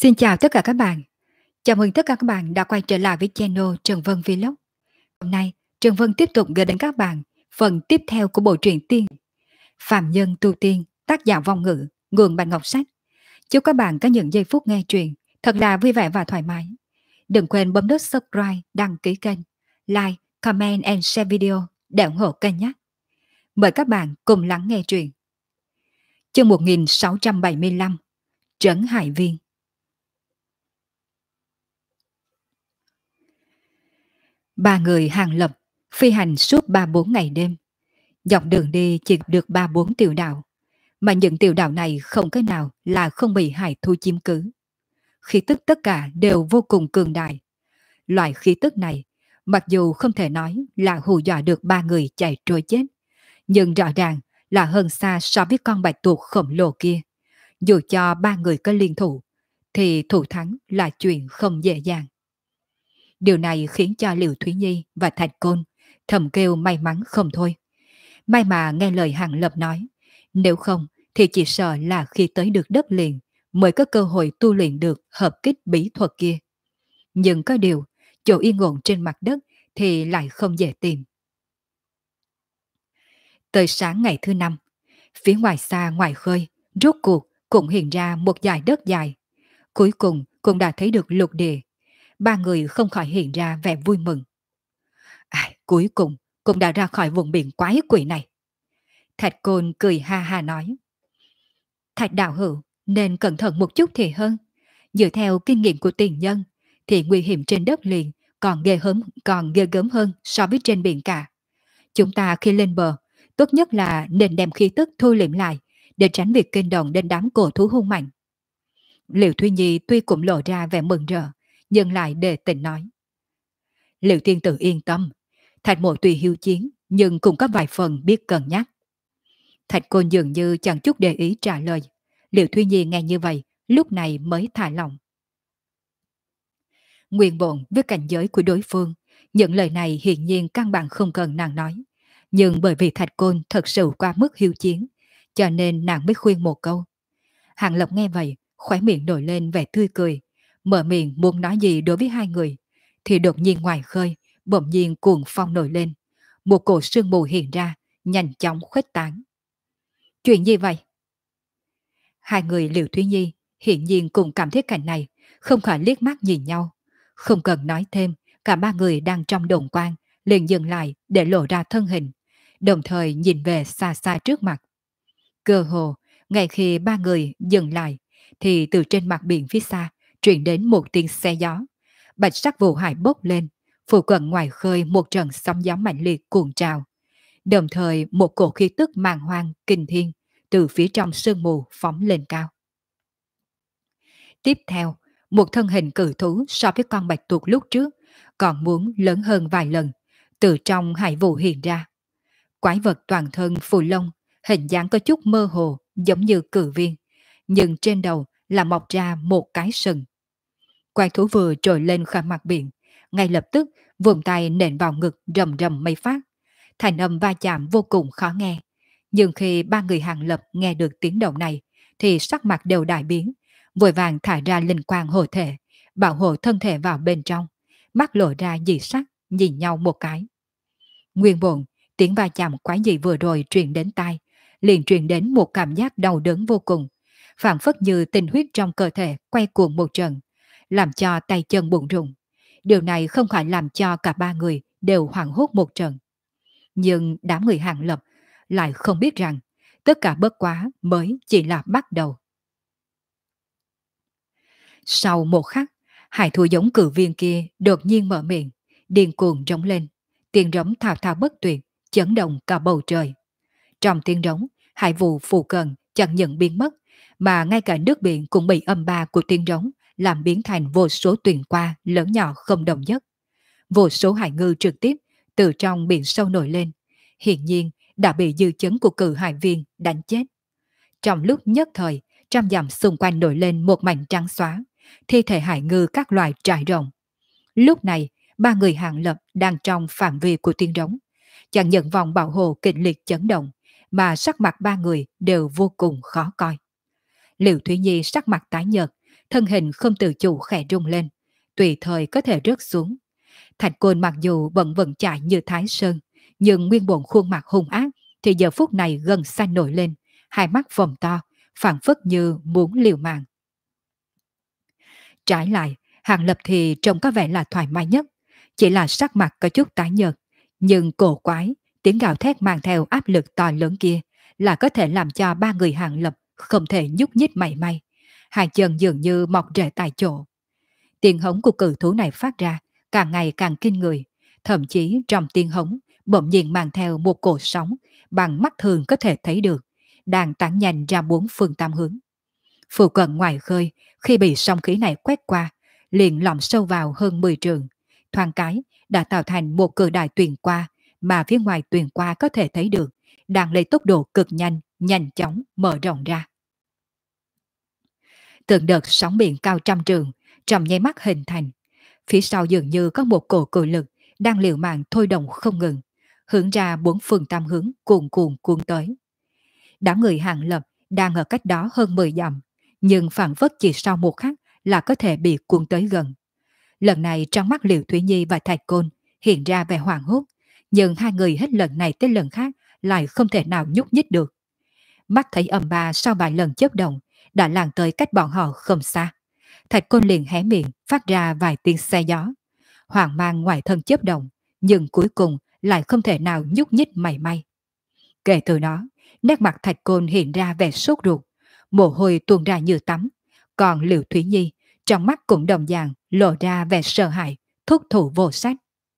Xin chào tất cả các bạn. Chào mừng tất cả các bạn đã quay trở lại với channel Trần Vân Vlog. Hôm nay, Trần Vân tiếp tục gửi đến các bạn phần tiếp theo của bộ truyện tiên Phạm Nhân Tu Tiên, tác giả Vong Ngữ, nguồn Bạch Ngọc Sách. Chúc các bạn có những giây phút nghe truyện thật là vui vẻ và thoải mái. Đừng quên bấm nút subscribe, đăng ký kênh, like, comment and share video để ủng hộ kênh nhé. Mời các bạn cùng lắng nghe truyện. Chương 1675, Trấn Hải Viên. Ba người hàng lập phi hành suốt 3-4 ngày đêm. Dọc đường đi chỉ được 3-4 tiểu đạo, mà những tiểu đạo này không cái nào là không bị hải thu chiếm cứ. Khí tức tất cả đều vô cùng cường đại. Loại khí tức này, mặc dù không thể nói là hù dọa được ba người chạy trôi chết, nhưng rõ ràng là hơn xa so với con bạch tuộc khổng lồ kia. Dù cho ba người có liên thủ, thì thủ thắng là chuyện không dễ dàng. Điều này khiến cho Liễu Thúy Nhi và Thạch Côn thầm kêu may mắn không thôi. May mà nghe lời Hàng Lập nói, nếu không thì chỉ sợ là khi tới được đất liền mới có cơ hội tu luyện được hợp kích bí thuật kia. Nhưng có điều, chỗ yên ổn trên mặt đất thì lại không dễ tìm. Tới sáng ngày thứ 5, phía ngoài xa ngoài khơi, rốt cuộc cũng hiện ra một dải đất dài. Cuối cùng cũng đã thấy được lục địa. Ba người không khỏi hiện ra vẻ vui mừng. Cuối cùng cũng đã ra khỏi vùng biển quái quỷ này. Thạch Côn cười ha ha nói. Thạch đạo hữu nên cẩn thận một chút thì hơn. Dựa theo kinh nghiệm của tiền nhân thì nguy hiểm trên đất liền còn ghê gớm hơn so với trên biển cả. Chúng ta khi lên bờ, tốt nhất là nên đem khí tức thu liễm lại để tránh việc kinh động đến đám cổ thú hung mạnh. Liễu Thúy Nhi tuy cũng lộ ra vẻ mừng rỡ, nhưng lại đề tình nói. Liễu tiên tử yên tâm, Thạch mộ tuy hiếu chiến nhưng cũng có vài phần biết cân nhắc. Thạch Côn dường như chẳng chút để ý trả lời. Liễu Thúy Nhi nghe như vậy, lúc này mới thả lòng. Nguyên bộn với cảnh giới của đối phương, những lời này hiển nhiên căn bản không cần nàng nói. Nhưng bởi vì Thạch Côn thật sự qua mức hiếu chiến, cho nên nàng mới khuyên một câu. Hàng Lập nghe vậy, khóe miệng nổi lên vẻ tươi cười, mở miệng muốn nói gì đối với hai người, thì đột nhiên ngoài khơi, bỗng nhiên cuồng phong nổi lên. Một cổ sương mù hiện ra, nhanh chóng khuếch tán. Chuyện gì vậy? Hai người Liễu Thúy Nhi hiển nhiên cùng cảm thấy cảnh này, không khỏi liếc mắt nhìn nhau. Không cần nói thêm, cả ba người đang trong đồn quan, liền dừng lại để lộ ra thân hình, đồng thời nhìn về xa xa trước mặt. Cơ hồ, ngay khi ba người dừng lại, thì từ trên mặt biển phía xa truyền đến một tiếng xe gió. Bạch sắc vụ hải bốc lên, phụ cận ngoài khơi một trận sóng gió mạnh liệt cuồng trào. Đồng thời một cổ khí tức màng hoang kinh thiên từ phía trong sương mù phóng lên cao. Tiếp theo, một thân hình cự thú so với con bạch tuộc lúc trước còn muốn lớn hơn vài lần, từ trong hải vụ hiện ra. Quái vật toàn thân phù lông, hình dáng có chút mơ hồ giống như cự viên, nhưng trên đầu là mọc ra một cái sừng. Quái thú vừa trồi lên khỏi mặt biển, ngay lập tức vùng tay nện vào ngực rầm rầm mấy phát. Thành âm va chạm vô cùng khó nghe. Nhưng khi ba người Hàng Lập nghe được tiếng động này, thì sắc mặt đều đại biến, vội vàng thả ra linh quang hộ thể, bảo hộ thân thể vào bên trong, mắt lộ ra dị sắc, nhìn nhau một cái. Nguyên bổn, tiếng va chạm quái dị vừa rồi truyền đến tai, liền truyền đến một cảm giác đau đớn vô cùng, phảng phất như tinh huyết trong cơ thể quay cuồng một trận, làm cho tay chân bủn rủn. Điều này không phải làm cho cả ba người đều hoảng hốt một trận. Nhưng đám người Hàng Lập lại không biết rằng tất cả bất quá mới chỉ là bắt đầu. Sau một khắc, hải thú giống cử viên kia đột nhiên mở miệng, điên cuồng rống lên, tiếng rống thao thao bất tuyệt, chấn động cả bầu trời. Trong tiếng rống, hải vụ phù cận chẳng những biến mất, mà ngay cả nước biển cũng bị âm ba của tiếng rống làm biến thành vô số tuyền qua lớn nhỏ không đồng nhất. Vô số hải ngư trực tiếp từ trong biển sâu nổi lên, hiển nhiên đã bị dư chấn của cử hải viên đánh chết. Trong lúc nhất thời, trăm dặm xung quanh nổi lên một mảnh trắng xóa, thi thể hải ngư các loài trải rộng. Lúc này, ba người Hàng Lập đang trong phạm vi của tiếng rống, chẳng những vòng bảo hộ kịch liệt chấn động, mà sắc mặt ba người đều vô cùng khó coi. Liễu Thúy Nhi sắc mặt tái nhợt, thân hình không tự chủ khẽ rung lên, tùy thời có thể rớt xuống. Thạch Côn mặc dù vẫn vẫn chạy như Thái Sơn, nhưng nguyên bổn khuôn mặt hung ác thì giờ phút này gần xanh nổi lên, hai mắt vòng to, phảng phất như muốn liều mạng. Trái lại, Hàng Lập thì trông có vẻ là thoải mái nhất, chỉ là sắc mặt có chút tái nhợt, nhưng cổ quái, tiếng gào thét mang theo áp lực to lớn kia là có thể làm cho ba người Hàng Lập không thể nhúc nhích mảy may, hai chân dường như mọc rễ tại chỗ. Tiếng hống của cự thú này phát ra càng ngày càng kinh người, thậm chí trong tiếng hống bỗng nhiên mang theo một cột sóng bằng mắt thường có thể thấy được, đang tản nhanh ra bốn phương tám hướng. Phụ cận ngoài khơi, khi bị sóng khí này quét qua, liền lọm sâu vào hơn 10 trường. Thoáng cái, đã tạo thành một cự đại tuyền qua, mà phía ngoài tuyền qua có thể thấy được, đang lấy tốc độ cực nhanh, nhanh chóng mở rộng ra. Từng đợt sóng biển cao trăm trường, trong nháy mắt hình thành. Phía sau dường như có một cổ cự lực, đang liều mạng thôi động không ngừng, hướng ra bốn phương tám hướng cuồn cuộn cuốn tới. Đám người Hàng Lập đang ở cách đó hơn 10 dặm, nhưng phản phất chỉ sau một khắc là có thể bị cuốn tới gần. Lần này trong mắt Liễu Thúy Nhi và Thạch Côn hiện ra vẻ hoảng hốt, nhưng hai người hết lần này tới lần khác lại không thể nào nhúc nhích được. Mắt thấy âm ba sau vài lần chớp động đã làng tới cách bọn họ không xa. Thạch Côn liền hé miệng phát ra vài tiếng xe gió. Hoàng mang ngoài thân chớp động, nhưng cuối cùng lại không thể nào nhúc nhích mảy may. Kể từ đó, nét mặt Thạch Côn hiện ra vẻ sốt ruột, mồ hôi tuôn ra như tắm. Còn Liễu Thúy Nhi trong mắt cũng đồng dạng lộ ra vẻ sợ hãi, thúc thủ vô sách.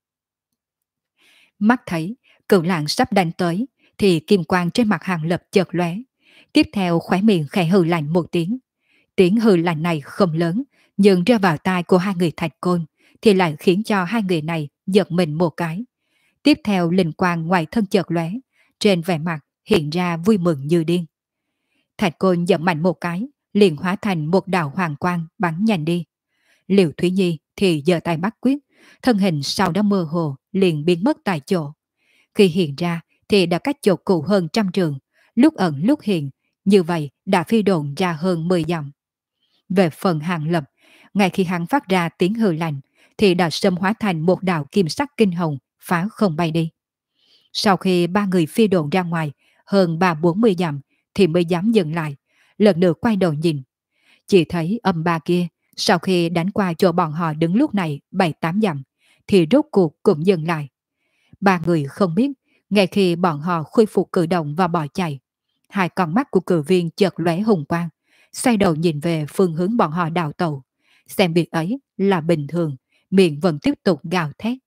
Mắt thấy cửu lạng sắp đánh tới, thì kim quang trên mặt Hàng Lập chợt lóe. Tiếp theo khóe miệng khẽ hừ lạnh một tiếng. Tiếng hừ lạnh này không lớn, nhưng rơi vào tai của hai người Thạch Côn thì lại khiến cho hai người này giật mình một cái. Tiếp theo linh quang ngoài thân chợt lóe, trên vẻ mặt hiện ra vui mừng như điên. Thạch Côn giật mạnh một cái, liền hóa thành một đạo hoàng quang bắn nhanh đi. Liễu Thúy Nhi thì giơ tay bắt quyết, thân hình sau đó mơ hồ liền biến mất tại chỗ. Khi hiện ra thì đã cách chỗ cũ hơn trăm trường, lúc ẩn lúc hiện, như vậy đã phi độn ra hơn 10 dặm. Về phần Hàng Lập, ngay khi hắn phát ra tiếng hừ lạnh, thì đã sớm hóa thành một đạo kim sắc kinh hồng phá không bay đi. Sau khi ba người phi độn ra ngoài hơn 3-40 dặm thì mới dám dừng lại, lần nữa quay đầu nhìn. Chỉ thấy âm ba kia sau khi đánh qua chỗ bọn họ đứng lúc này 7-8 dặm thì rốt cuộc cũng dừng lại. Ba người không biết, ngay khi bọn họ khôi phục cử động và bỏ chạy, hai con mắt của cử viên chợt lóe hùng quang, xoay đầu nhìn về phương hướng bọn họ đào tẩu. Xem việc ấy là bình thường, miệng vẫn tiếp tục gào thét.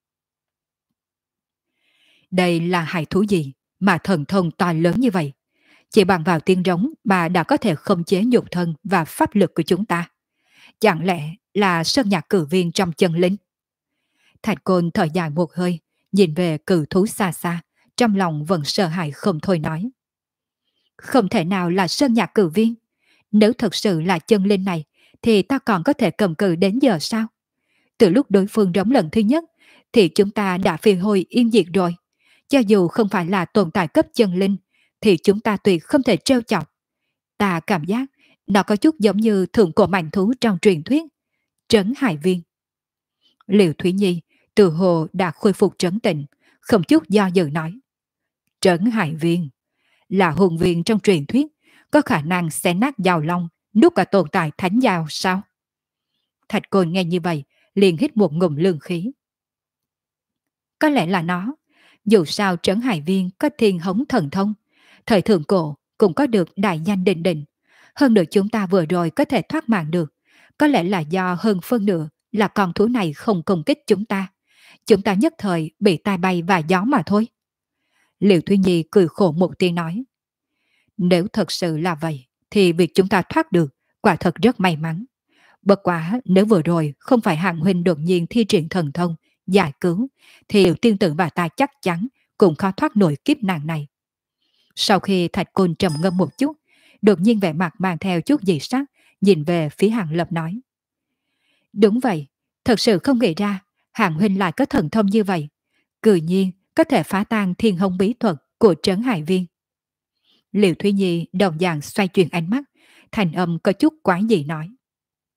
Đây là hải thú gì mà thần thông to lớn như vậy? Chỉ bằng vào tiếng rống mà đã có thể khống chế nhục thân và pháp lực của chúng ta. Chẳng lẽ là sơn nhạc cử viên trong chân linh? Thạch Côn thở dài một hơi, nhìn về cử thú xa xa, trong lòng vẫn sợ hãi không thôi nói. Không thể nào là sơn nhạc cử viên. Nếu thật sự là chân linh này, thì ta còn có thể cầm cự đến giờ sao? Từ lúc đối phương rống lần thứ nhất, thì chúng ta đã phi hồi yên diệt rồi. Cho dù không phải là tồn tại cấp chân linh, thì chúng ta tuyệt không thể trêu chọc. Ta cảm giác nó có chút giống như thượng cổ mạnh thú trong truyền thuyết, Trấn Hải Viên. Liễu Thúy Nhi từ hồ đã khôi phục trấn tĩnh, không chút do dự nói. Trấn Hải Viên là hùng viên trong truyền thuyết, có khả năng xé nát giào long, nuốt cả tồn tại thánh giào sao? Thạch Côn nghe như vậy, liền hít một ngụm lương khí. Có lẽ là nó. Dù sao Trấn Hải Viên có thiên hống thần thông, thời thượng cổ cũng có được đại danh định định. Hơn nữa chúng ta vừa rồi có thể thoát mạng được. Có lẽ là do hơn phân nửa là con thú này không công kích chúng ta. Chúng ta nhất thời bị tai bay và gió mà thôi. Liễu Thúy Nhi cười khổ một tiếng nói. Nếu thật sự là vậy, thì việc chúng ta thoát được quả thật rất may mắn. Bất quá nếu vừa rồi không phải Hàng huynh đột nhiên thi triển thần thông, giải cứu, thì Liễu tiên tử và ta chắc chắn cũng khó thoát nổi kiếp nạn này. Sau khi Thạch Côn trầm ngâm một chút, đột nhiên vẻ mặt mang theo chút dị sắc, nhìn về phía Hàng Lập nói. Đúng vậy, thật sự không nghĩ ra Hàng huynh lại có thần thông như vậy. Cự nhiên có thể phá tan thiên hồng bí thuật của Trấn Hải Viên. Liễu Thúy Nhi đồng dạng xoay chuyển ánh mắt, thành âm có chút quái dị nói.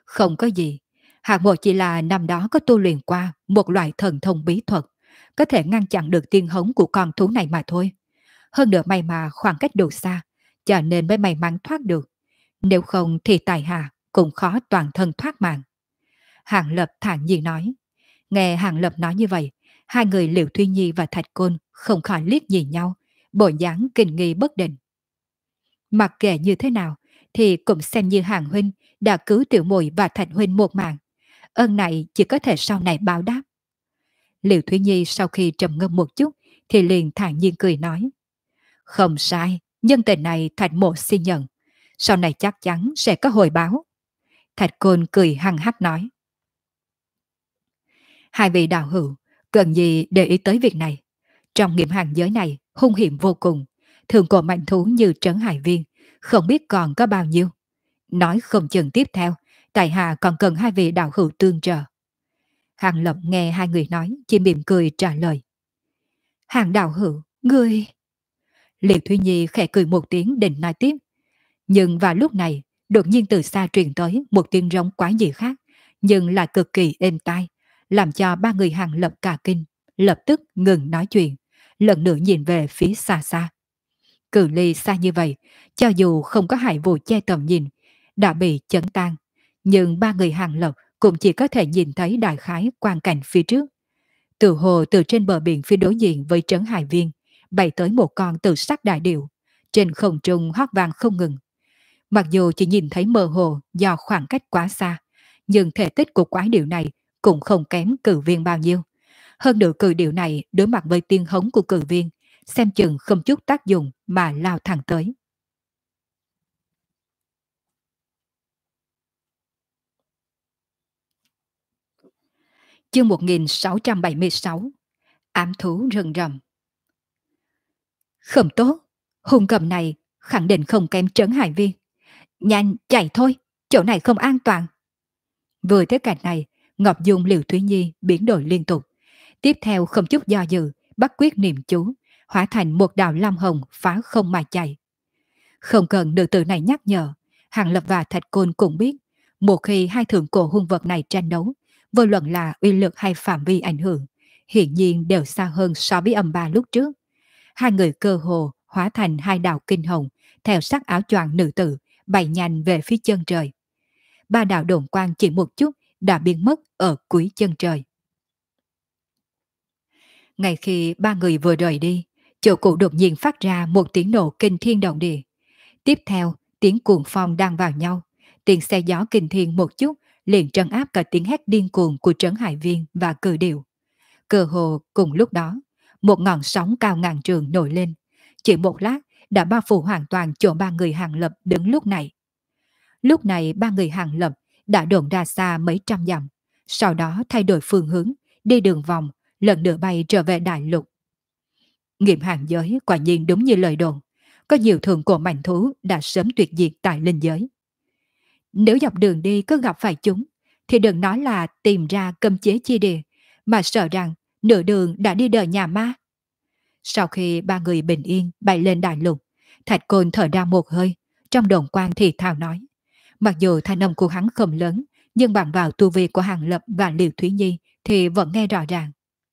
Không có gì. Hạng một chỉ là năm đó có tu luyện qua một loại thần thông bí thuật, có thể ngăn chặn được tiên hống của con thú này mà thôi. Hơn nữa may mà khoảng cách đủ xa, cho nên mới may mắn thoát được. Nếu không thì tài hạ cũng khó toàn thân thoát mạng. Hàng Lập thản nhiên nói. Nghe Hàng Lập nói như vậy, hai người Liễu Thúy Nhi và Thạch Côn không khỏi liếc nhìn nhau, bộ dáng kinh nghi bất định. Mặc kệ như thế nào, thì cũng xem như Hàng Huynh đã cứu Tiểu Muội và Thạch Huynh một mạng. Ơn này chỉ có thể sau này báo đáp. Liễu Thúy Nhi sau khi trầm ngâm một chút, thì liền thản nhiên cười nói. Không sai, nhân tình này Thạch Mộ xin nhận. Sau này chắc chắn sẽ có hồi báo. Thạch Côn cười hăng hắc nói. Hai vị đạo hữu, cần gì để ý tới việc này. Trong nghiệm hàng giới này, hung hiểm vô cùng. Thường cổ mạnh thú như Trấn Hải Viên, không biết còn có bao nhiêu. Nói không chừng tiếp theo, tại hạ còn cần hai vị đạo hữu tương trợ. Hàng Lập nghe hai người nói, chỉ mỉm cười trả lời. Hàng đạo hữu, ngươi... Liệt Thúy Nhi khẽ cười một tiếng định nói tiếp. Nhưng vào lúc này, đột nhiên từ xa truyền tới một tiếng rống quái dị khác, nhưng là cực kỳ êm tai, làm cho ba người Hàng Lập cả kinh, lập tức ngừng nói chuyện, lần nữa nhìn về phía xa xa. Cự ly xa như vậy, cho dù không có hải vụ che tầm nhìn, đã bị chấn tan, nhưng ba người Hàng Lập cũng chỉ có thể nhìn thấy đại khái quang cảnh phía trước. Từ hồ từ trên bờ biển phía đối diện với trấn Hải Viên, bay tới một con tự sắc đại điệu, trên không trung hót vang không ngừng. Mặc dù chỉ nhìn thấy mơ hồ do khoảng cách quá xa, nhưng thể tích của quái điệu này cũng không kém cử viên bao nhiêu. Hơn nữa cử điệu này đối mặt với tiên hống của cử viên, xem chừng không chút tác dụng mà lao thẳng tới. Chương 1676. Ám thú rừng rầm. Không tốt, hung cầm này khẳng định không kém trấn Hải Viên. Nhanh chạy thôi, chỗ này không an toàn. Vừa tới cảnh này, Ngọc Dung Liễu Thúy Nhi biến đổi liên tục. Tiếp theo không chút do dự, bắt quyết niệm chú, hóa thành một đạo lam hồng phá không mà chạy. Không cần nữ tử này nhắc nhở, Hàng Lập và Thạch Côn cũng biết, một khi hai thượng cổ hung vật này tranh đấu, vô luận là uy lực hay phạm vi ảnh hưởng, hiển nhiên đều xa hơn so với âm ba lúc trước. Hai người cơ hồ hóa thành hai đạo kinh hồng, theo sắc áo choàng nữ tử, bay nhanh về phía chân trời. Ba đạo đồn quang chỉ một chút đã biến mất ở cuối chân trời. Ngay khi ba người vừa rời đi, chỗ cụ đột nhiên phát ra một tiếng nổ kinh thiên động địa. Tiếp theo, tiếng cuồng phong đang vào nhau, tiếng xe gió kinh thiên một chút liền trấn áp cả tiếng hét điên cuồng của Trấn Hải Viên và Cử Điệu. Cơ hồ cùng lúc đó, một ngọn sóng cao ngàn trường nổi lên, chỉ một lát đã bao phủ hoàn toàn chỗ ba người Hàng Lập đứng lúc này. Lúc này ba người Hàng Lập đã đồn ra xa mấy trăm dặm, sau đó thay đổi phương hướng, đi đường vòng, lần nữa bay trở về đại lục. Nghiệm hàng giới quả nhiên đúng như lời đồn, có nhiều thường cổ mạnh thú đã sớm tuyệt diệt tại linh giới. Nếu dọc đường đi cứ gặp phải chúng, thì đừng nói là tìm ra cấm chế chi địa, mà sợ rằng nửa đường đã đi đời nhà ma. Sau khi ba người bình yên bay lên đại lục, Thạch Côn thở ra một hơi, trong đồn quan thì thào nói. Mặc dù thanh âm của hắn không lớn, nhưng bằng vào tu vi của Hàng Lập và Liễu Thúy Nhi thì vẫn nghe rõ ràng.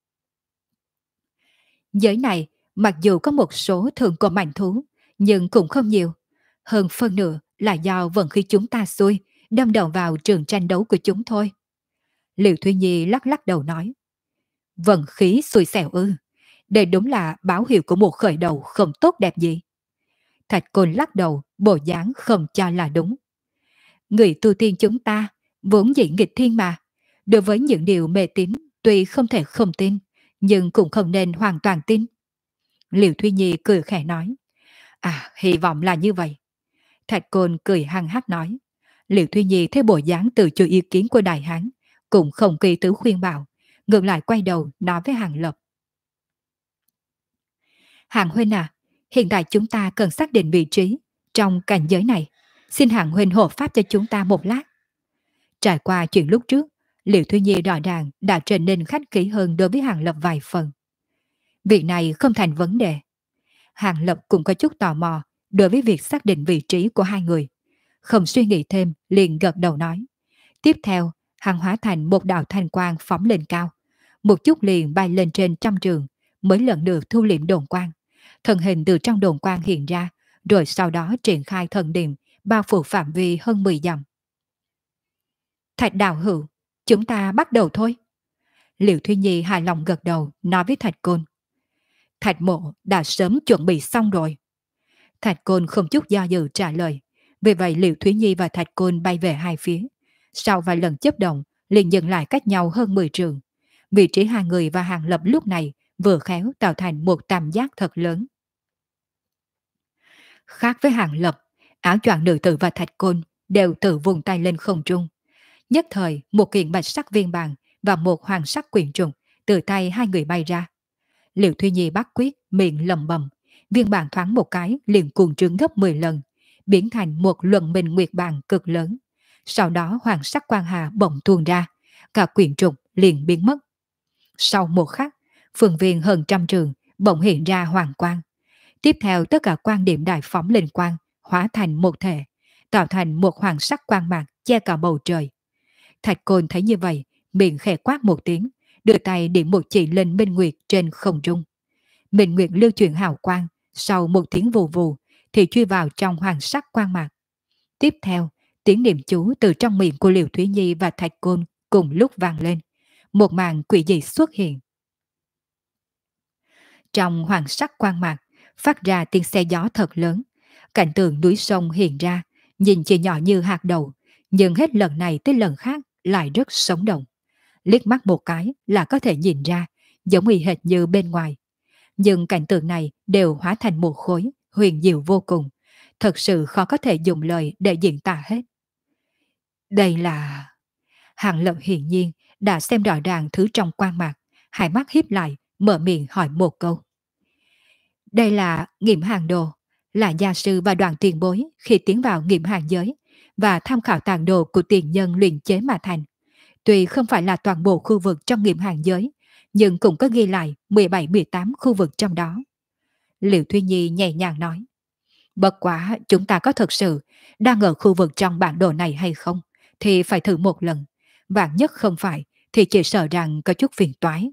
Giới này, mặc dù có một số thường cổ mạnh thú, nhưng cũng không nhiều. Hơn phân nửa là do vận khí chúng ta xuôi, đâm đầu vào trường tranh đấu của chúng thôi. Liễu Thúy Nhi lắc lắc đầu nói. Vận khí xui xẻo ư. Đây đúng là báo hiệu của một khởi đầu không tốt đẹp gì. Thạch Côn lắc đầu, bộ dáng không cho là đúng. Người tu tiên chúng ta, vốn dĩ nghịch thiên mà. Đối với những điều mê tín, tuy không thể không tin, nhưng cũng không nên hoàn toàn tin. Liễu Thúy Nhi cười khẽ nói. À, hy vọng là như vậy. Thạch Côn cười hăng hắc nói. Liễu Thúy Nhi thấy bộ dáng từ chối ý kiến của đại hán, cũng không kỳ tứ khuyên bảo, ngược lại quay đầu nói với Hàng Lập. Hàng huynh à, hiện tại chúng ta cần xác định vị trí trong cảnh giới này. Xin Hàng huynh hộ pháp cho chúng ta một lát. Trải qua chuyện lúc trước, Liễu Thúy Nhi rõ ràng đã trở nên khách khí hơn đối với Hàng Lập vài phần. Việc này không thành vấn đề. Hàng Lập cũng có chút tò mò đối với việc xác định vị trí của hai người. Không suy nghĩ thêm, liền gật đầu nói. Tiếp theo, hắn hóa thành một đạo thanh quang phóng lên cao. Một chút liền bay lên trên trăm trường, mới lần được thu liệm đồn quang. Thân hình từ trong đồn quang hiện ra, rồi sau đó triển khai thần niệm, bao phủ phạm vi hơn 10 dặm. Thạch đạo hữu, chúng ta bắt đầu thôi. Liệu Thúy Nhi hài lòng gật đầu, nói với Thạch Côn. Thạch mộ đã sớm chuẩn bị xong rồi. Thạch Côn không chút do dự trả lời. Vì vậy Liệu Thúy Nhi và Thạch Côn bay về hai phía. Sau vài lần chấp động, liền dừng lại cách nhau hơn 10 trường. Vị trí hai người và Hàng Lập lúc này vừa khéo tạo thành một tam giác thật lớn. Khác với Hàng Lập, áo choàng nữ tử và Thạch Côn đều tự vùng tay lên không trung. Nhất thời, một kiện bạch sắc viên bàn và một hoàng sắc quyển trùng từ tay hai người bay ra. Liệu Thúy Nhi bắt quyết, miệng lầm bầm, viên bàn thoáng một cái liền cuồng trướng gấp 10 lần, biến thành một luận minh nguyệt bàn cực lớn. Sau đó hoàng sắc quang hà bỗng tuôn ra, cả quyển trùng liền biến mất. Sau một khắc, phương viên hơn trăm trường bỗng hiện ra hoàng quang. Tiếp theo tất cả quan điểm đại phóng lên quang, hóa thành một thể, tạo thành một hoàng sắc quang mạc che cả bầu trời. Thạch Côn thấy như vậy, miệng khẽ quát một tiếng, đưa tay điểm một chỉ lên Minh Nguyệt trên không trung. Minh Nguyệt lưu chuyển hào quang, sau một tiếng vù vù thì chui vào trong hoàng sắc quang mạc. Tiếp theo, tiếng niệm chú từ trong miệng của Liễu Thúy Nhi và Thạch Côn cùng lúc vang lên. Một màn quỷ dị xuất hiện. Trong hoàng sắc quang mạc, phát ra tiếng xe gió thật lớn. Cảnh tượng núi sông hiện ra, nhìn chỉ nhỏ như hạt đậu, nhưng hết lần này tới lần khác lại rất sống động. Liếc mắt một cái là có thể nhìn ra, giống y hệt như bên ngoài. Nhưng cảnh tượng này đều hóa thành một khối, huyền diệu vô cùng. Thật sự khó có thể dùng lời để diễn tả hết. Đây là... Hàng Lập hiển nhiên đã xem rõ ràng thứ trong quang mạc, hai mắt híp lại, mở miệng hỏi một câu. Đây là nghiệm hàng đồ, là gia sư và đoàn tiền bối khi tiến vào nghiệm hàng giới và tham khảo tàng đồ của tiền nhân luyện chế mà thành. Tuy không phải là toàn bộ khu vực trong nghiệm hàng giới, nhưng cũng có ghi lại 17-18 khu vực trong đó. Liệu Thúy Nhi nhẹ nhàng nói. Bất quá chúng ta có thật sự đang ở khu vực trong bản đồ này hay không, thì phải thử một lần. Vạn nhất không phải, thì chỉ sợ rằng có chút phiền toái.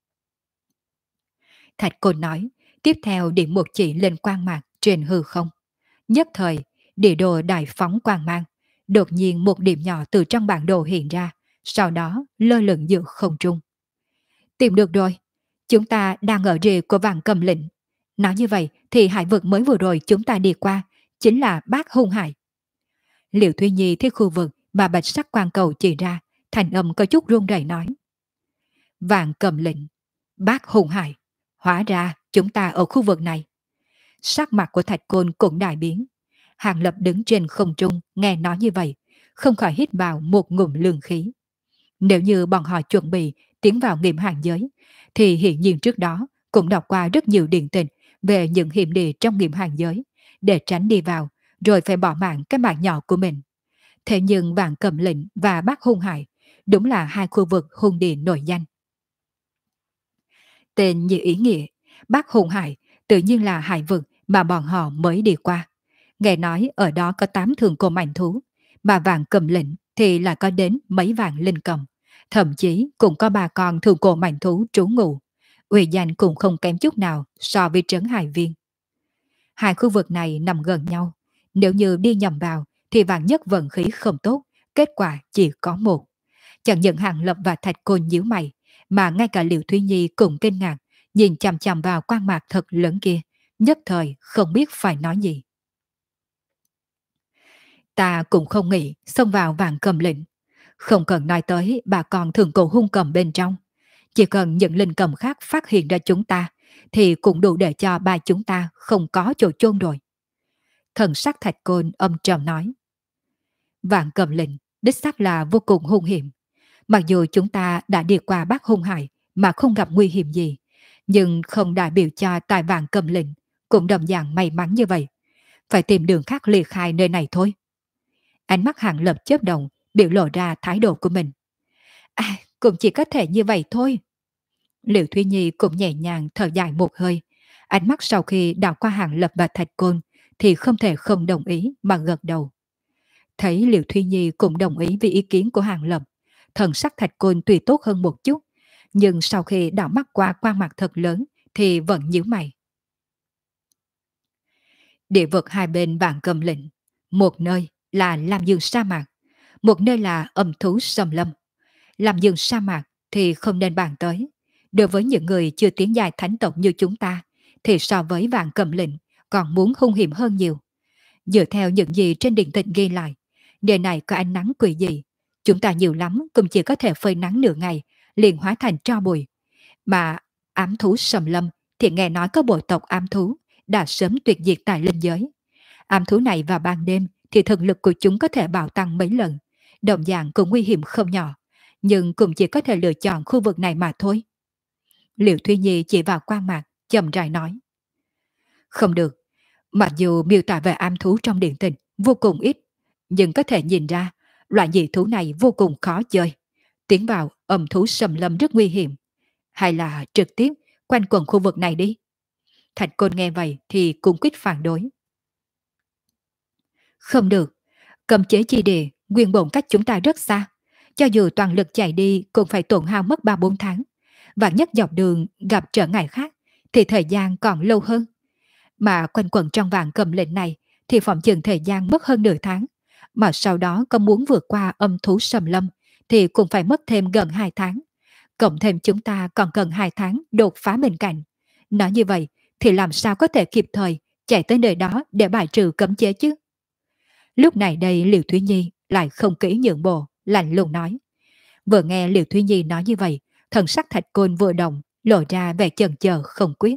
Thạch Côn nói, tiếp theo điểm một chỉ lên quang mạc trên hư không. Nhất thời, địa đồ đại phóng quang mang, đột nhiên một điểm nhỏ từ trong bản đồ hiện ra, sau đó lơ lửng giữa không trung. Tìm được rồi, chúng ta đang ở rìa của Vạn Cầm Lĩnh. Nói như vậy thì hải vực mới vừa rồi chúng ta đi qua chính là Bát Hung Hải. Liễu Thúy Nhi thấy khu vực mà bạch sắc quang cầu chỉ ra, thành âm có chút run rẩy nói. Vạn Cầm Lĩnh, Bát Hung Hải, hóa ra chúng ta ở khu vực này. Sắc mặt của Thạch Côn cũng đại biến. Hàng Lập đứng trên không trung nghe nói như vậy, không khỏi hít vào một ngụm lương khí. Nếu như bọn họ chuẩn bị tiến vào nghiệm hàng giới, thì hiện nhiên trước đó cũng đọc qua rất nhiều điện tịch về những hiểm địa trong nghiệm hàng giới, để tránh đi vào, rồi phải bỏ mạng cái mạng nhỏ của mình. Thế nhưng Vạn Cầm Lĩnh và Bát Hung Hải đúng là hai khu vực hung địa nổi danh. Tên như ý nghĩa, Bát Hung Hải tự nhiên là hải vực mà bọn họ mới đi qua. Nghe nói ở đó có 8 thường cổ mảnh thú, mà Vạn Cầm Lĩnh thì là có đến mấy vạn linh cầm. Thậm chí cũng có 3 con thường cổ mảnh thú trú ngụ. Uy danh cũng không kém chút nào so với trấn Hải Viên. Hai khu vực này nằm gần nhau. Nếu như đi nhầm vào thì vạn nhất vận khí không tốt, kết quả chỉ có một. Chẳng những Hàng Lập và Thạch Côn nhíu mày, mà ngay cả Liễu Thúy Nhi cũng kinh ngạc, nhìn chằm chằm vào quang mạc thật lớn kia, nhất thời không biết phải nói gì. Ta cũng không nghĩ xông vào Vạn Cầm Lĩnh. Không cần nói tới bà con thường cổ hung cầm bên trong. Chỉ cần những linh cầm khác phát hiện ra chúng ta, thì cũng đủ để cho ba chúng ta không có chỗ chôn rồi. Thần sắc Thạch Côn âm trầm nói. Vạn Cầm Lĩnh đích xác là vô cùng hung hiểm. Mặc dù chúng ta đã đi qua Bắc Hung Hải mà không gặp nguy hiểm gì, nhưng không đại biểu cho tại Vạn Cầm Lĩnh cũng đồng dạng may mắn như vậy. Phải tìm đường khác ly khai nơi này thôi. Ánh mắt Hàng Lập chớp động, biểu lộ ra thái độ của mình. À, cũng chỉ có thể như vậy thôi. Liễu Thúy Nhi cũng nhẹ nhàng thở dài một hơi. Ánh mắt sau khi đảo qua Hàng Lập và Thạch Côn thì không thể không đồng ý mà gật đầu. Thấy Liễu Thúy Nhi cũng đồng ý với ý kiến của Hàng Lập, thần sắc Thạch Côn tuy tốt hơn một chút, nhưng sau khi đảo mắt qua quan mặt thật lớn thì vẫn nhíu mày. Địa vực hai bên vạn cầm lĩnh, một nơi là Lam Dương sa mạc, một nơi là âm thú xâm lâm. Lam Dương sa mạc thì không nên bàn tới. Đối với những người chưa tiến dài thánh tộc như chúng ta, thì so với vạn cầm lĩnh còn muốn hung hiểm hơn nhiều. Dựa theo những gì trên điện tịch ghi lại, nơi này có ánh nắng quỷ dị. Chúng ta nhiều lắm cũng chỉ có thể phơi nắng nửa ngày, liền hóa thành tro bụi. Mà ám thú xâm lâm thì nghe nói có bộ tộc ám thú đã sớm tuyệt diệt tại linh giới. Ám thú này vào ban đêm thì thực lực của chúng có thể bạo tăng mấy lần. Đồng dạng cũng nguy hiểm không nhỏ, nhưng cũng chỉ có thể lựa chọn khu vực này mà thôi. Liễu Thúy Nhi chỉ vào quan mạc, chậm rãi nói. Không được, mặc dù miêu tả về ám thú trong điện tình vô cùng ít, nhưng có thể nhìn ra loại dị thú này vô cùng khó chơi. Tiến vào âm thú xâm lâm rất nguy hiểm. Hay là trực tiếp quanh quẩn khu vực này đi. Thạch Côn nghe vậy thì cũng quyết phản đối. Không được, cấm chế chi địa, nguyên bổn cách chúng ta rất xa. Cho dù toàn lực chạy đi cũng phải tổn hao mất 3-4 tháng. Và nhất dọc đường gặp trở ngại khác thì thời gian còn lâu hơn. Mà quanh quẩn trong vạn cầm lệnh này thì phòng chừng thời gian mất hơn nửa tháng. Mà sau đó có muốn vượt qua âm thú xâm lâm thì cũng phải mất thêm gần 2 tháng. Cộng thêm chúng ta còn cần 2 tháng đột phá bên cạnh. Nói như vậy thì làm sao có thể kịp thời chạy tới nơi đó để bài trừ cấm chế chứ? Lúc này đây Liễu Thúy Nhi lại không kỹ nhượng bộ, lạnh lùng nói. Vừa nghe Liễu Thúy Nhi nói như vậy, thần sắc Thạch Côn vừa động, lộ ra vẻ chần chờ không quyết.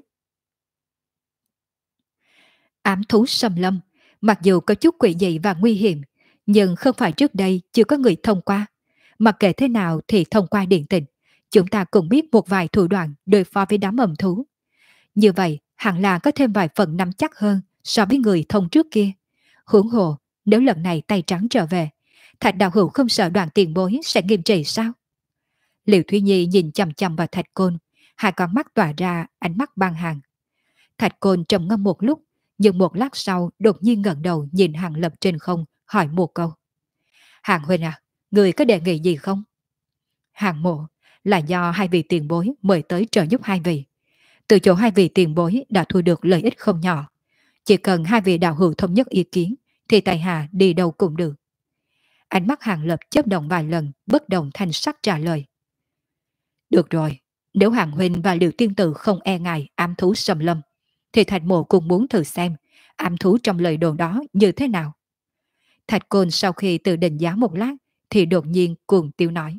Ám thú xâm lâm, mặc dù có chút quỷ dị và nguy hiểm, nhưng không phải trước đây chưa có người thông qua. Mặc kệ thế nào thì thông qua điện tịch, chúng ta cũng biết một vài thủ đoạn đối phó với đám ẩm thú. Như vậy, hẳn là có thêm vài phần nắm chắc hơn so với người thông trước kia. Huống hồ, nếu lần này tay trắng trở về, Thạch đạo hữu không sợ đoàn tiền bối sẽ nghiêm trị sao? Liễu Thúy Nhi nhìn chằm chằm vào Thạch Côn, hai con mắt tỏa ra ánh mắt băng hàng. Thạch Côn trầm ngâm một lúc, nhưng một lát sau đột nhiên ngẩng đầu nhìn Hàng Lập trên không, hỏi một câu. Hàng huynh à, người có đề nghị gì không? Hàng mộ, là do hai vị tiền bối mời tới trợ giúp hai vị. Từ chỗ hai vị tiền bối đã thu được lợi ích không nhỏ. Chỉ cần hai vị đạo hữu thống nhất ý kiến, thì tại hạ đi đâu cũng được. Ánh mắt Hàng Lập chớp động vài lần, bất động thanh sắc trả lời. Được rồi, nếu Hàng huynh và Liệu tiên tử không e ngại ám thú xâm lâm, thì Thạch mộ cũng muốn thử xem ám thú trong lời đồn đó như thế nào. Thạch Côn sau khi tự định giá một lát thì đột nhiên cuồng tiêu nói.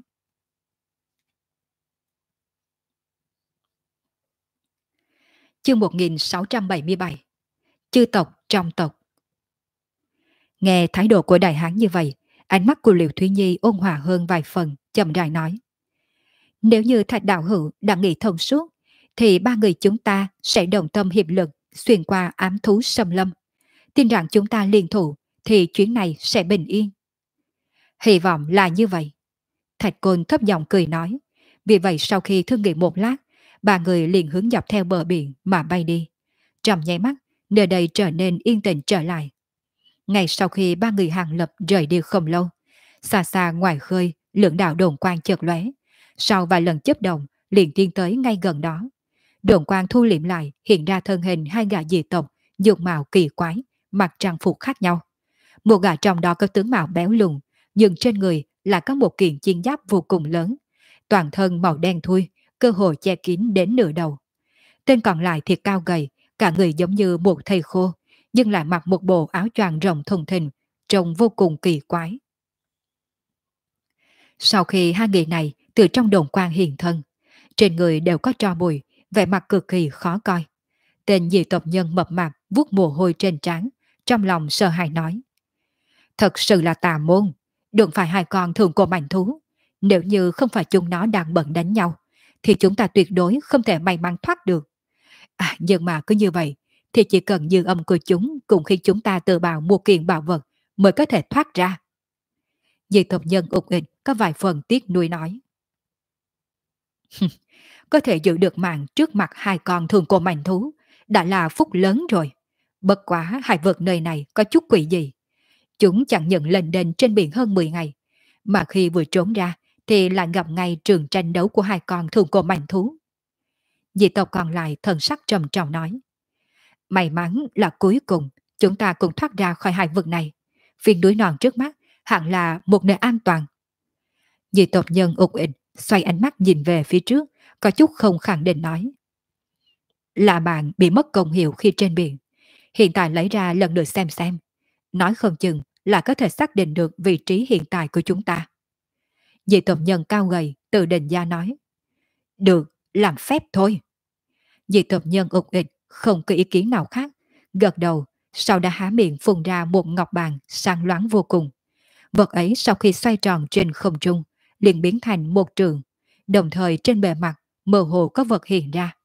Chương 1677. Chư tộc trong tộc. Nghe thái độ của đại hán như vậy, ánh mắt của Liễu Thúy Nhi ôn hòa hơn vài phần, chậm rãi nói. Nếu như Thạch đạo hữu đã nghĩ thông suốt, thì ba người chúng ta sẽ đồng tâm hiệp lực xuyên qua ám thú xâm lâm. Tin rằng chúng ta liên thủ thì chuyến này sẽ bình yên. Hy vọng là như vậy. Thạch Côn thấp giọng cười nói. Vì vậy sau khi thương nghị một lát, ba người liền hướng dọc theo bờ biển mà bay đi. Trong nháy mắt, nơi đây trở nên yên tĩnh trở lại. Ngay sau khi ba người Hàng Lập rời đi không lâu, xa xa ngoài khơi, lưỡng đạo đồn quang chợt lóe. Sau vài lần chớp động, liền tiến tới ngay gần đó. Đồn quang thu liệm lại, hiện ra thân hình hai gã dị tộc, dùng mạo kỳ quái, mặc trang phục khác nhau. Một gã trong đó có tướng mạo béo lùn, nhưng trên người là có một kiện chiến giáp vô cùng lớn, toàn thân màu đen thui, cơ hồ che kín đến nửa đầu. Tên còn lại thì cao gầy, cả người giống như một thầy khô, nhưng lại mặc một bộ áo choàng rộng thùng thình, trông vô cùng kỳ quái. Sau khi hai người này từ trong đồn quang hiện thân, trên người đều có tro bụi, vẻ mặt cực kỳ khó coi. Tên dị tộc nhân mập mạp vuốt mồ hôi trên trán, trong lòng sợ hãi nói. Thật sự là tà môn, đừng phải hai con thường cổ mảnh thú. Nếu như không phải chúng nó đang bận đánh nhau, thì chúng ta tuyệt đối không thể may mắn thoát được. Nhưng mà cứ như vậy, thì chỉ cần dư âm của chúng cùng khi chúng ta tự bào mua kiện bảo vật mới có thể thoát ra. Dị tộc nhân ục ịch có vài phần tiếc nuối nói. Có thể giữ được mạng trước mặt hai con thường cổ mảnh thú, đã là phúc lớn rồi. Bất quá hai vật nơi này có chút quỷ gì. Chúng chẳng những lênh đênh trên biển hơn 10 ngày, mà khi vừa trốn ra thì lại gặp ngay trường tranh đấu của hai con thường cổ manh thú. Dị tộc còn lại thần sắc trầm trọng nói. May mắn là cuối cùng chúng ta cũng thoát ra khỏi hai vực này. Phiên núi non trước mắt hẳn là một nơi an toàn. Dị tộc nhân ục ịch xoay ánh mắt nhìn về phía trước, có chút không khẳng định nói. Là bạn bị mất công hiệu khi trên biển. Hiện tại lấy ra lần lượt xem. Nói không chừng là có thể xác định được vị trí hiện tại của chúng ta. Dị tộc nhân cao gầy tự định ra nói. Được, làm phép thôi. Dị tộc nhân ục ịch không có ý kiến nào khác, gật đầu, sau đã há miệng phun ra một ngọc bàn sáng loáng vô cùng. Vật ấy sau khi xoay tròn trên không trung, liền biến thành một trường, đồng thời trên bề mặt mơ hồ có vật hiện ra.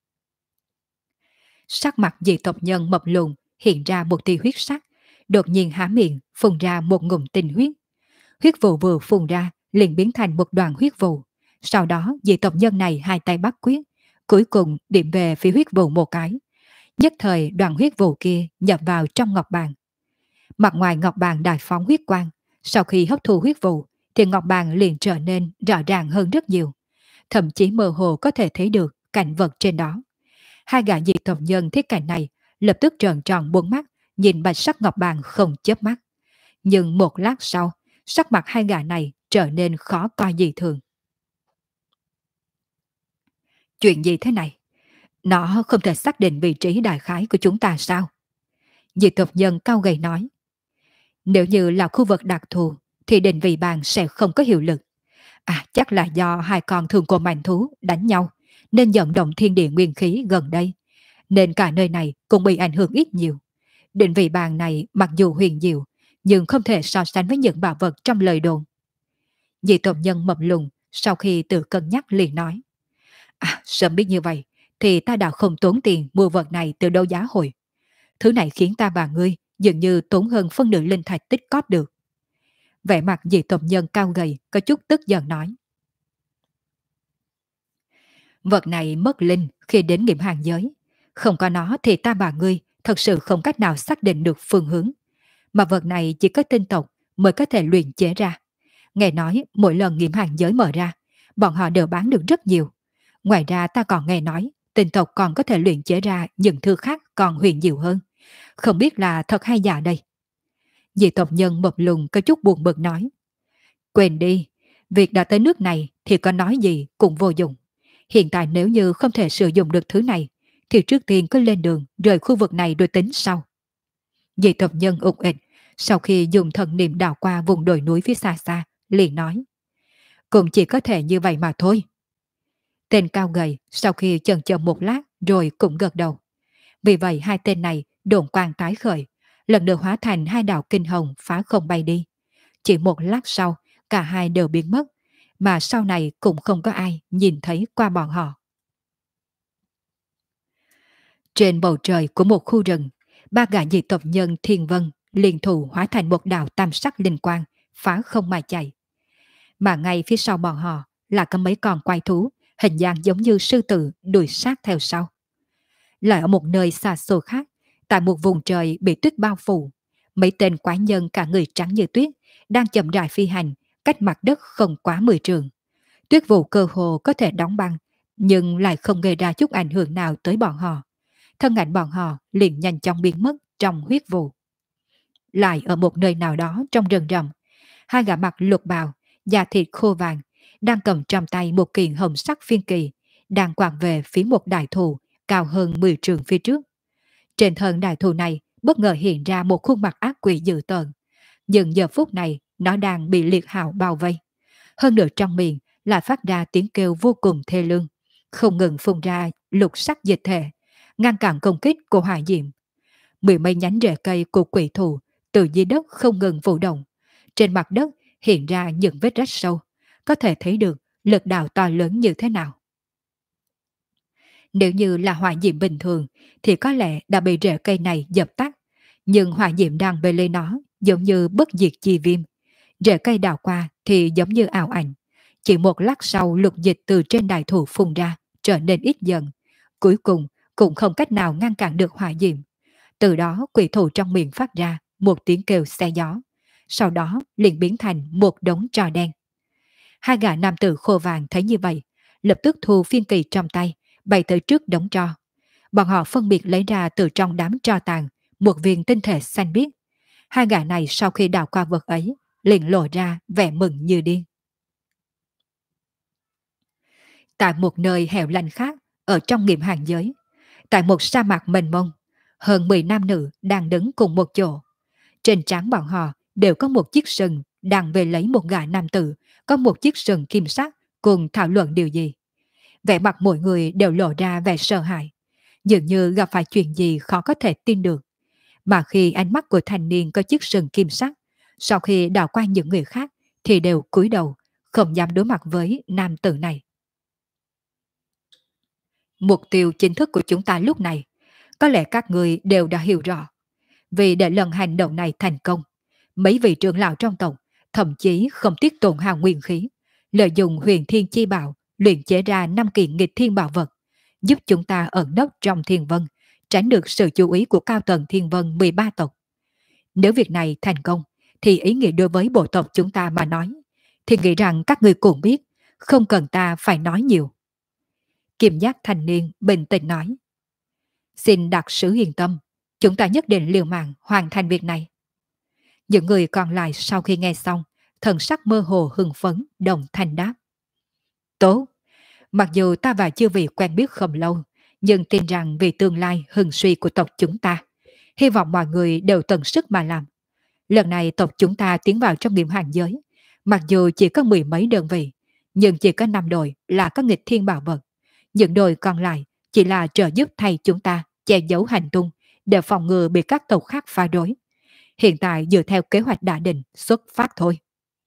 Sắc mặt dị tộc nhân mập lùn hiện ra một tia huyết sắc, đột nhiên há miệng phun ra một ngụm tinh huyết. Huyết vụ vừa phun ra liền biến thành một đoàn huyết vụ. Sau đó dị tộc nhân này hai tay bắt quyết, cuối cùng điểm về phía huyết vụ một cái. Nhất thời đoàn huyết vụ kia nhập vào trong ngọc bàn. Mặt ngoài ngọc bàn đại phóng huyết quang, sau khi hấp thu huyết vụ thì ngọc bàn liền trở nên rõ ràng hơn rất nhiều. Thậm chí mơ hồ có thể thấy được cảnh vật trên đó. Hai gã dị tộc nhân thấy cảnh này lập tức trợn tròn bốn mắt, nhìn bạch sắc ngọc bàn không chớp mắt. Nhưng một lát sau, sắc mặt hai gã này trở nên khó coi dị thường. Chuyện gì thế này? Nó không thể xác định vị trí đại khái của chúng ta sao? Dị tộc nhân cao gầy nói. Nếu như là khu vực đặc thù thì định vị bàn sẽ không có hiệu lực. À, chắc là do hai con thường cổ manh thú đánh nhau nên dẫn động thiên địa nguyên khí gần đây, nên cả nơi này cũng bị ảnh hưởng ít nhiều. Định vị bàn này mặc dù huyền diệu nhưng không thể so sánh với những bảo vật trong lời đồn. Dị tộc nhân mập lùn sau khi tự cân nhắc liền nói. À, sớm biết như vậy thì ta đã không tốn tiền mua vật này từ đấu giá hội. Thứ này khiến ta và ngươi dường như tốn hơn phân nửa linh thạch tích cóp được. Vẻ mặt dị tộc nhân cao gầy có chút tức giận nói. Vật này mất linh khi đến nghiệm hàng giới. Không có nó thì ta và ngươi thật sự không cách nào xác định được phương hướng. Mà vật này chỉ có tinh tộc mới có thể luyện chế ra. Nghe nói mỗi lần nghiệm hàng giới mở ra, bọn họ đều bán được rất nhiều. Ngoài ra ta còn nghe nói tinh tộc còn có thể luyện chế ra những thứ khác còn huyền diệu hơn. Không biết là thật hay giả đây. Dị tộc nhân mập lùn có chút buồn bực nói. Quên đi, việc đã tới nước này thì có nói gì cũng vô dụng. Hiện tại nếu như không thể sử dụng được thứ này, thì trước tiên cứ lên đường rời khu vực này rồi tính sau. Dị tộc nhân ục ịch, sau khi dùng thần niệm đảo qua vùng đồi núi phía xa xa, liền nói. Cũng chỉ có thể như vậy mà thôi. Tên cao gầy sau khi chần chờ một lát rồi cũng gật đầu. Vì vậy hai tên này độn quang tái khởi, lần lượt hóa thành hai đạo kinh hồng phá không bay đi. Chỉ một lát sau, cả hai đều biến mất, mà sau này cũng không có ai nhìn thấy qua bọn họ. Trên bầu trời của một khu rừng, ba gã dị tộc nhân Thiên Vân liên thủ hóa thành một đạo tam sắc linh quang, phá không mà chạy. Mà ngay phía sau bọn họ là có mấy con quái thú, hình dạng giống như sư tử đuổi sát theo sau. Lại ở một nơi xa xôi khác, tại một vùng trời bị tuyết bao phủ, mấy tên quái nhân cả người trắng như tuyết đang chậm rãi phi hành, cách mặt đất không quá 10 trượng. Tuyết vụ cơ hồ có thể đóng băng, nhưng lại không gây ra chút ảnh hưởng nào tới bọn họ. Thân ảnh bọn họ liền nhanh chóng biến mất trong huyết vụ. Lại ở một nơi nào đó trong rừng rậm, hai gã mặc lục bào, da thịt khô vàng, đang cầm trong tay một kiện hồng sắc phiên kỳ, đang quạt về phía một đại thụ cao hơn 10 trượng phía trước. Trên thân đại thụ này bất ngờ hiện ra một khuôn mặt ác quỷ dữ tợn. Nhưng giờ phút này nó đang bị liệt hạo bao vây. Hơn nữa trong miệng lại phát ra tiếng kêu vô cùng thê lương, không ngừng phun ra lục sắc dịch thể, ngăn cản công kích của hỏa diệm. Mười mấy nhánh rễ cây của quỷ thù từ dưới đất không ngừng vũ động. Trên mặt đất hiện ra những vết rách sâu, có thể thấy được lực đạo to lớn như thế nào. Nếu như là hỏa diệm bình thường thì có lẽ đã bị rễ cây này dập tắt, nhưng hỏa diệm đang bê lên nó giống như bất diệt chi viêm. Rễ cây đào qua thì giống như ảo ảnh. Chỉ một lát sau lục dịch từ trên đại thụ phun ra, trở nên ít dần. Cuối cùng cũng không cách nào ngăn cản được hỏa diệm. Từ đó quỷ thù trong miệng phát ra một tiếng kêu xe gió, sau đó liền biến thành một đống tro đen. Hai gã nam tử khô vàng thấy như vậy, lập tức thu phiên kỳ trong tay, bay tới trước đống tro. Bọn họ phân biệt lấy ra từ trong đám tro tàn một viên tinh thể xanh biếc. Hai gã này sau khi đào qua vật ấy, liền lộ ra vẻ mừng như điên. Tại một nơi hẻo lánh khác, ở trong nghiệm hàng giới, tại một sa mạc mênh mông, hơn 10 nam nữ đang đứng cùng một chỗ. Trên trán bọn họ đều có một chiếc sừng đang về lấy một gã nam tử, có một chiếc sừng kim sắc cùng thảo luận điều gì. Vẻ mặt mỗi người đều lộ ra vẻ sợ hãi, dường như gặp phải chuyện gì khó có thể tin được. Mà khi ánh mắt của thanh niên có chiếc sừng kim sắc, sau khi đảo qua những người khác thì đều cúi đầu, không dám đối mặt với nam tử này. Mục tiêu chính thức của chúng ta lúc này, có lẽ các người đều đã hiểu rõ. Vì để lần hành động này thành công, mấy vị trưởng lão trong tộc thậm chí không tiếc tổn hao nguyên khí, lợi dụng huyền thiên chi bảo luyện chế ra 5 kiện nghịch thiên bảo vật, giúp chúng ta ẩn nấp trong thiên vân, tránh được sự chú ý của cao tầng thiên vân 13 tộc. Nếu việc này thành công, thì ý nghĩa đối với bộ tộc chúng ta mà nói, thì nghĩ rằng các người cũng biết, không cần ta phải nói nhiều. Kim giác thanh niên bình tĩnh nói. Xin đặc sứ yên tâm, chúng ta nhất định liều mạng hoàn thành việc này. Những người còn lại sau khi nghe xong, thần sắc mơ hồ hưng phấn, đồng thanh đáp. Tốt, mặc dù ta và chư vị quen biết không lâu, nhưng tin rằng vì tương lai hưng suy của tộc chúng ta, hy vọng mọi người đều tận sức mà làm. Lần này tộc chúng ta tiến vào trong nghiệm hàng giới, mặc dù chỉ có 10 mấy đơn vị, nhưng chỉ có 5 đội là có nghịch thiên bảo vật. Những đội còn lại chỉ là trợ giúp thầy chúng ta che giấu hành tung để phòng ngừa bị các tộc khác phá đối. Hiện tại dựa theo kế hoạch đã định xuất phát thôi.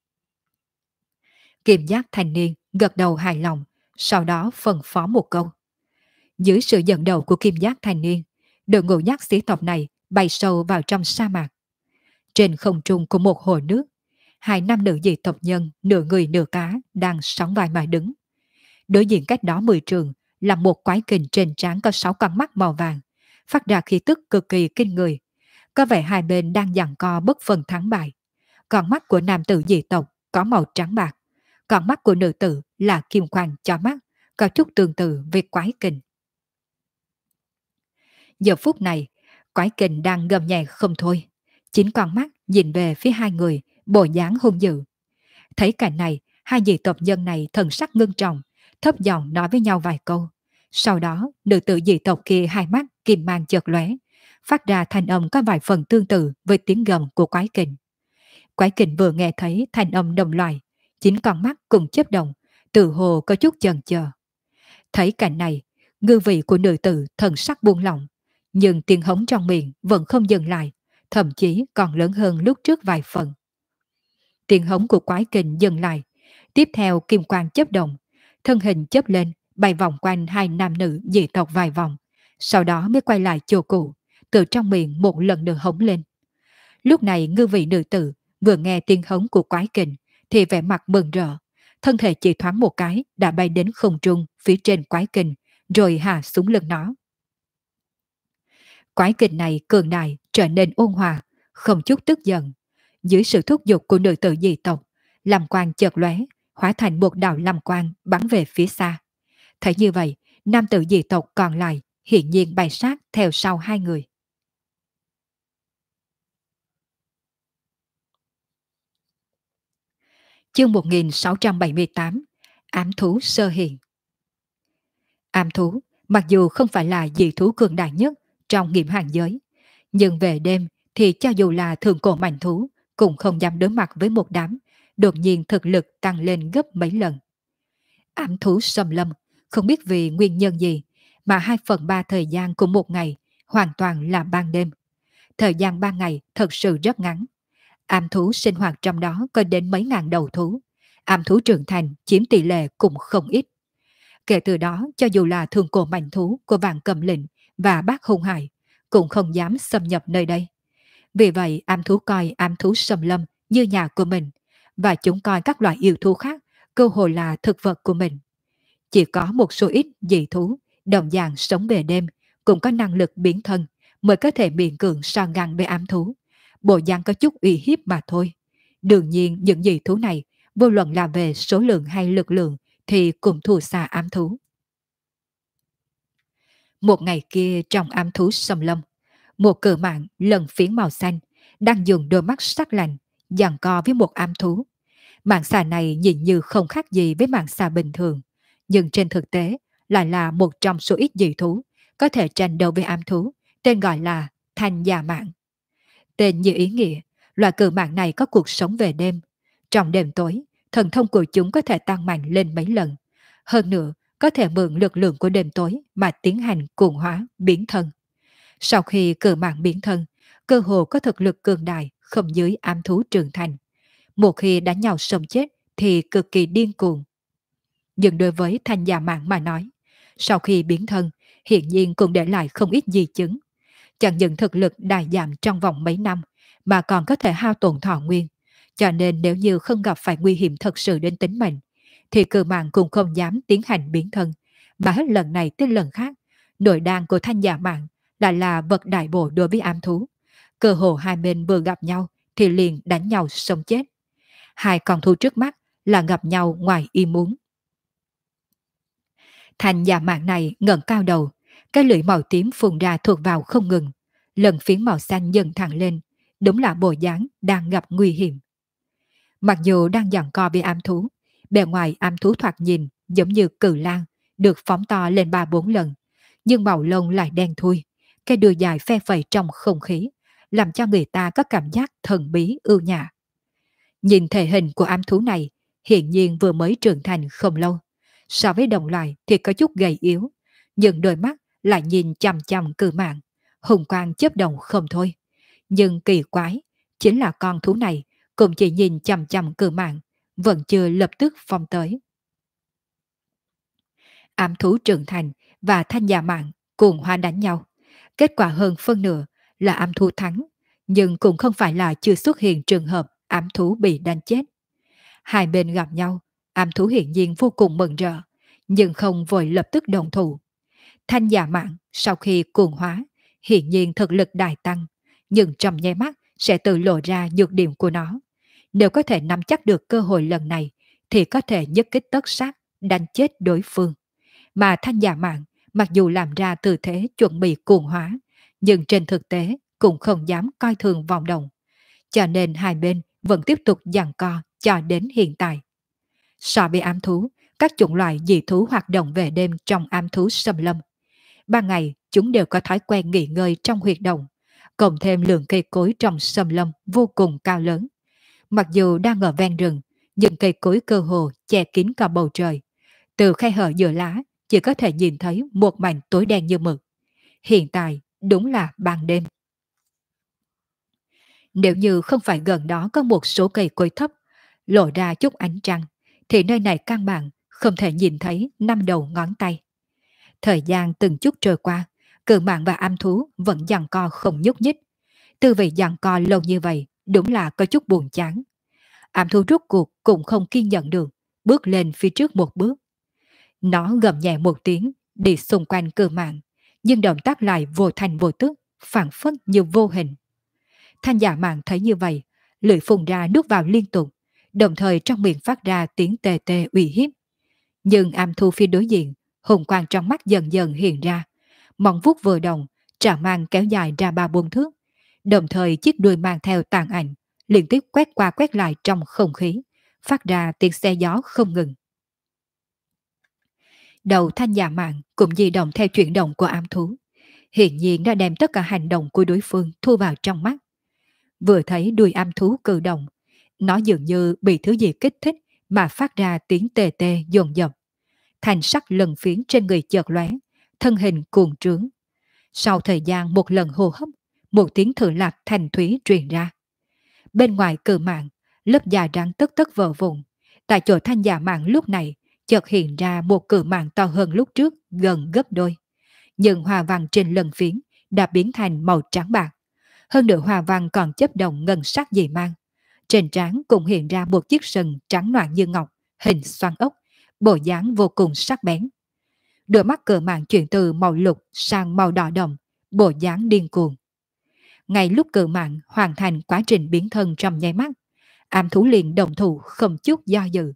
Kim giác thanh niên gật đầu hài lòng, sau đó phân phó một câu. Dưới sự dẫn đầu của kim giác thanh niên, đội ngũ nhắc sĩ tộc này bay sâu vào trong sa mạc. Trên không trung của một hồ nước, hai nam nữ dị tộc nhân nửa người nửa cá đang sóng vai mà đứng. Đối diện cách đó 10 trường là một quái kình trên trán có 6 con mắt màu vàng, phát ra khí tức cực kỳ kinh người. Có vẻ hai bên đang giằng co bất phân thắng bại. Con mắt của nam tử dị tộc có màu trắng bạc, còn mắt của nữ tử là kim quang cho mắt, có chút tương tự với quái kình. Giờ phút này, quái kình đang gầm nhẹ không thôi. 9 con mắt nhìn về phía hai người, bộ dáng hung dữ. Thấy cảnh này, hai dị tộc nhân này thần sắc ngưng trọng, thấp giọng nói với nhau vài câu. Sau đó, nữ tử dị tộc kia hai mắt kim mang chợt lóe, phát ra thanh âm có vài phần tương tự với tiếng gầm của quái kình. Quái kình vừa nghe thấy thanh âm đồng loài, 9 con mắt cùng chớp động, tự hồ có chút chần chờ. Thấy cảnh này, ngư vị của nữ tử thần sắc buông lỏng, nhưng tiếng hống trong miệng vẫn không dừng lại, thậm chí còn lớn hơn lúc trước vài phần. Tiếng hống của quái kình dừng lại, tiếp theo kim quang chớp động, thân hình chớp lên, bay vòng quanh hai nam nữ dị tộc vài vòng, sau đó mới quay lại chỗ cũ, từ trong miệng một lần nữa hống lên. Lúc này ngư vị nữ tử vừa nghe tiếng hống của quái kình thì vẻ mặt mừng rỡ, thân thể chỉ thoáng một cái đã bay đến không trung phía trên quái kình, rồi hạ xuống lưng nó. Quái kình này cường đại trở nên ôn hòa, không chút tức giận. Dưới sự thúc giục của nữ tử dị tộc, lam quang chợt lóe, hóa thành một đạo lam quang bắn về phía xa. Thấy như vậy, nam tử dị tộc còn lại hiển nhiên bay sát theo sau hai người. Chương 1678, Ám thú sơ hiện. Ám thú, mặc dù không phải là dị thú cường đại nhất trong nghiệm hàng giới, nhưng về đêm thì cho dù là thượng cổ mạnh thú cũng không dám đối mặt với một đám, đột nhiên thực lực tăng lên gấp mấy lần. Ám thú xâm lâm, không biết vì nguyên nhân gì mà 2/3 thời gian của một ngày hoàn toàn là ban đêm. Thời gian 3 ngày thật sự rất ngắn. Ám thú sinh hoạt trong đó có đến mấy ngàn đầu thú. Ám thú trưởng thành chiếm tỷ lệ cũng không ít. Kể từ đó, cho dù là thường cổ mạnh thú của Vạn Cầm Lĩnh và Bác Hung Hải cũng không dám xâm nhập nơi đây. Vì vậy, ám thú coi ám thú xâm lâm như nhà của mình, và chúng coi các loại yêu thú khác cơ hồ là thực vật của mình. Chỉ có một số ít dị thú, đồng dạng sống về đêm, cũng có năng lực biến thân, mới có thể miễn cưỡng so ngăn với ám thú. Bộ dạng có chút uy hiếp mà thôi. Đương nhiên những dị thú này, vô luận là về số lượng hay lực lượng, thì cũng thua xa ám thú. Một ngày kia trong ám thú xâm lâm, một cự mãng lân phiến màu xanh đang dùng đôi mắt sắc lạnh giằng co với một ám thú. Mãng xà này nhìn như không khác gì với mãng xà bình thường, nhưng trên thực tế lại là một trong số ít dị thú có thể tranh đấu với ám thú, tên gọi là thanh già mãng. Tên như ý nghĩa, loài cự mãng này có cuộc sống về đêm. Trong đêm tối, thần thông của chúng có thể tăng mạnh lên mấy lần. Hơn nữa, có thể mượn lực lượng của đêm tối mà tiến hành cuồng hóa, biến thân. Sau khi cự mãng biến thân, cơ hồ có thực lực cường đại không dưới ám thú trưởng thành. Một khi đánh nhau sống chết thì cực kỳ điên cuồng. Nhưng đối với thanh già mãng mà nói, sau khi biến thân, hiện nhiên cũng để lại không ít di chứng. Chẳng những thực lực đại giảm trong vòng mấy năm, mà còn có thể hao tổn thọ nguyên. Cho nên nếu như không gặp phải nguy hiểm thật sự đến tính mệnh, thì cự mạng cũng không dám tiến hành biến thân, mà hết lần này tới lần khác, nội đan của thanh giả mạng lại là vật đại bổ đối với ám thú. Cơ hồ hai bên vừa gặp nhau thì liền đánh nhau sống chết. Hai con thú trước mắt là gặp nhau ngoài ý muốn. Thanh giả mạng này ngẩng cao đầu, cái lưỡi màu tím phun ra thuộc vào không ngừng, lần phiến màu xanh dần thẳng lên, đúng là bộ dáng đang gặp nguy hiểm. Mặc dù đang giằng co với ám thú, bề ngoài ám thú thoạt nhìn giống như cự lang, được phóng to lên 3-4 lần, nhưng màu lông lại đen thui, cái đuôi dài phe phẩy trong không khí, làm cho người ta có cảm giác thần bí ưu nhã. Nhìn thể hình của ám thú này, hiện nhiên vừa mới trưởng thành không lâu. So với đồng loại thì có chút gầy yếu, nhưng đôi mắt lại nhìn chằm chằm cự mạng, hùng quang chớp động không thôi. Nhưng kỳ quái, chính là con thú này cũng chỉ nhìn chằm chằm cự mạng, vẫn chưa lập tức phong tới. Ám thú trưởng thành và thanh già mạng cùng hoa đánh nhau. Kết quả hơn phân nửa là ám thú thắng, nhưng cũng không phải là chưa xuất hiện trường hợp ám thú bị đánh chết. Hai bên gặp nhau, ám thú hiển nhiên vô cùng mừng rỡ, nhưng không vội lập tức đồng thủ. Thanh giả mạng sau khi cuồng hóa, hiển nhiên thực lực đại tăng, nhưng trong nháy mắt sẽ tự lộ ra nhược điểm của nó. Nếu có thể nắm chắc được cơ hội lần này, thì có thể nhất kích tất sát, đánh chết đối phương. Mà thanh giả mạng, mặc dù làm ra tư thế chuẩn bị cuồng hóa, nhưng trên thực tế cũng không dám coi thường vòng đồng. Cho nên hai bên vẫn tiếp tục giằng co cho đến hiện tại. So với ám thú, các chủng loại dị thú hoạt động về đêm trong ám thú xâm lâm. Ban ngày, chúng đều có thói quen nghỉ ngơi trong huyệt động, cộng thêm lượng cây cối trong xâm lâm vô cùng cao lớn. Mặc dù đang ở ven rừng, nhưng cây cối cơ hồ che kín cả bầu trời. Từ khe hở giữa lá, chỉ có thể nhìn thấy một mảnh tối đen như mực. Hiện tại, đúng là ban đêm. Nếu như không phải gần đó có một số cây cối thấp, lộ ra chút ánh trăng, thì nơi này căn bản không thể nhìn thấy 5 đầu ngón tay. Thời gian từng chút trôi qua, cự mạng và am thú vẫn giằng co không nhúc nhích. Tư vị giằng co lâu như vậy đúng là có chút buồn chán. Am thú rút cuộc cũng không kiên nhẫn được, bước lên phía trước một bước. Nó gầm nhẹ một tiếng, đi xung quanh cự mạng, nhưng động tác lại vô thành vô tức, phản phất như vô hình. Thanh giả mạng thấy như vậy, lưỡi phun ra nuốt vào liên tục, đồng thời trong miệng phát ra tiếng tê tê uy hiếp. Nhưng am thu phía đối diện, hùng quang trong mắt dần dần hiện ra, móng vuốt vừa động, trả mang kéo dài ra 3-4 thước, đồng thời chiếc đuôi mang theo tàn ảnh, liên tiếp quét qua quét lại trong không khí, phát ra tiếng xe gió không ngừng. Đầu thanh giả mạng cũng di động theo chuyển động của am thú, hiện nhiên đã đem tất cả hành động của đối phương thu vào trong mắt. Vừa thấy đuôi am thú cử động, nó dường như bị thứ gì kích thích mà phát ra tiếng tê tê dồn dập. Thành sắc lần phiến trên người chợt lóe, thân hình cuồng trướng. Sau thời gian một lần hô hấp, một tiếng thử lạp thành thúy truyền ra. Bên ngoài cự mạng, lớp da rắn tất tất vỡ vụn. Tại chỗ thanh giả mạng lúc này, chợt hiện ra một cự mạng to hơn lúc trước gần gấp đôi. Nhưng hoa văn trên lần phiến đã biến thành màu trắng bạc. Hơn nữa hoa văn còn chấp động ngân sắc dị mang. Trên trán cũng hiện ra một chiếc sừng trắng noãn như ngọc, hình xoắn ốc, bộ dáng vô cùng sắc bén. Đôi mắt cự mạng chuyển từ màu lục sang màu đỏ đồng, bộ dáng điên cuồng. Ngay lúc cự mạng hoàn thành quá trình biến thân trong nháy mắt, Am thú liền đồng thủ không chút do dự.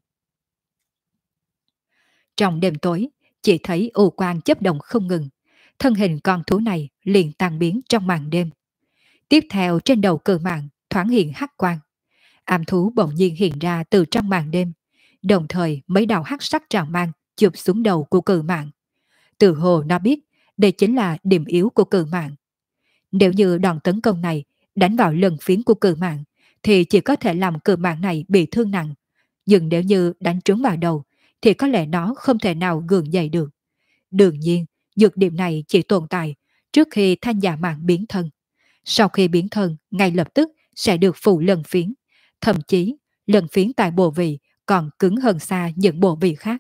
Trong đêm tối, chỉ thấy u quang chớp động không ngừng. Thân hình con thú này liền tan biến trong màn đêm. Tiếp theo trên đầu cự mạng thoáng hiện hắc quang. Am thú bỗng nhiên hiện ra từ trong màn đêm. Đồng thời mấy đạo hắc sắc trào mang chụp xuống đầu của cự mạng. Từ hồ nó biết đây chính là điểm yếu của cự mạng. Nếu như đòn tấn công này đánh vào lân phiến của cự mạng thì chỉ có thể làm cự mạng này bị thương nặng. Nhưng nếu như đánh trúng vào đầu thì có lẽ nó không thể nào gượng dậy được. Đương nhiên, nhược điểm này chỉ tồn tại trước khi thanh giả mạng biến thân. Sau khi biến thân, ngay lập tức sẽ được phủ lân phiến. Thậm chí, lân phiến tại bộ vị còn cứng hơn xa những bộ vị khác.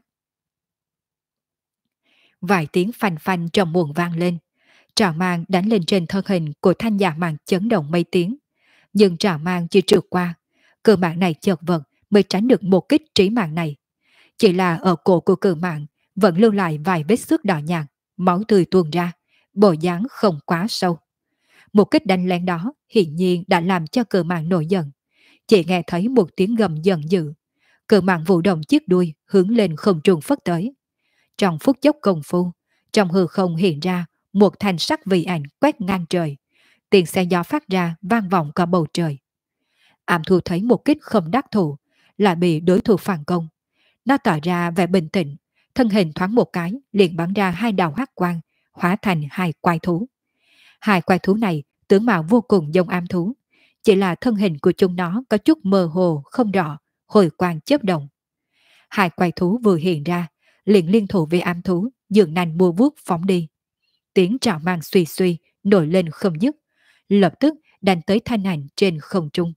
Vài tiếng phanh phanh trong buồng vang lên. Trảo mang đánh lên trên thân hình của thanh giả mạng chấn động mấy tiếng. Nhưng trảo mang chưa trượt qua. Cự mạng này chợt vật mới tránh được một kích trí mạng này. Chỉ là ở cổ của cự mạng vẫn lưu lại vài vết xước đỏ nhạt, máu tươi tuôn ra, bộ dáng không quá sâu. Một kích đánh lén đó hiển nhiên đã làm cho cự mạng nổi giận. Chỉ nghe thấy một tiếng gầm giận dữ. Cự mạng vụ động chiếc đuôi hướng lên không trung phất tới. Trong phút chốc công phu, trong hư không hiện ra một thanh sắc vị ảnh quét ngang trời. Tiếng xe gió phát ra vang vọng cả bầu trời. Ảm Thu thấy một kích không đắc thủ, lại bị đối thủ phản công. Nó tỏ ra vẻ bình tĩnh, thân hình thoáng một cái liền bắn ra hai đạo hắc quang, hóa thành hai quái thú. Hai quái thú này tướng mạo vô cùng giống Ám thú, chỉ là thân hình của chúng nó có chút mơ hồ không rõ, hồi quang chớp động. Hai quái thú vừa hiện ra, liền liên thủ với Ám thú, dường nành bùa vuốt phóng đi. Tiếng trảo mang suy suy nổi lên không dứt, lập tức đánh tới thanh ảnh trên không trung.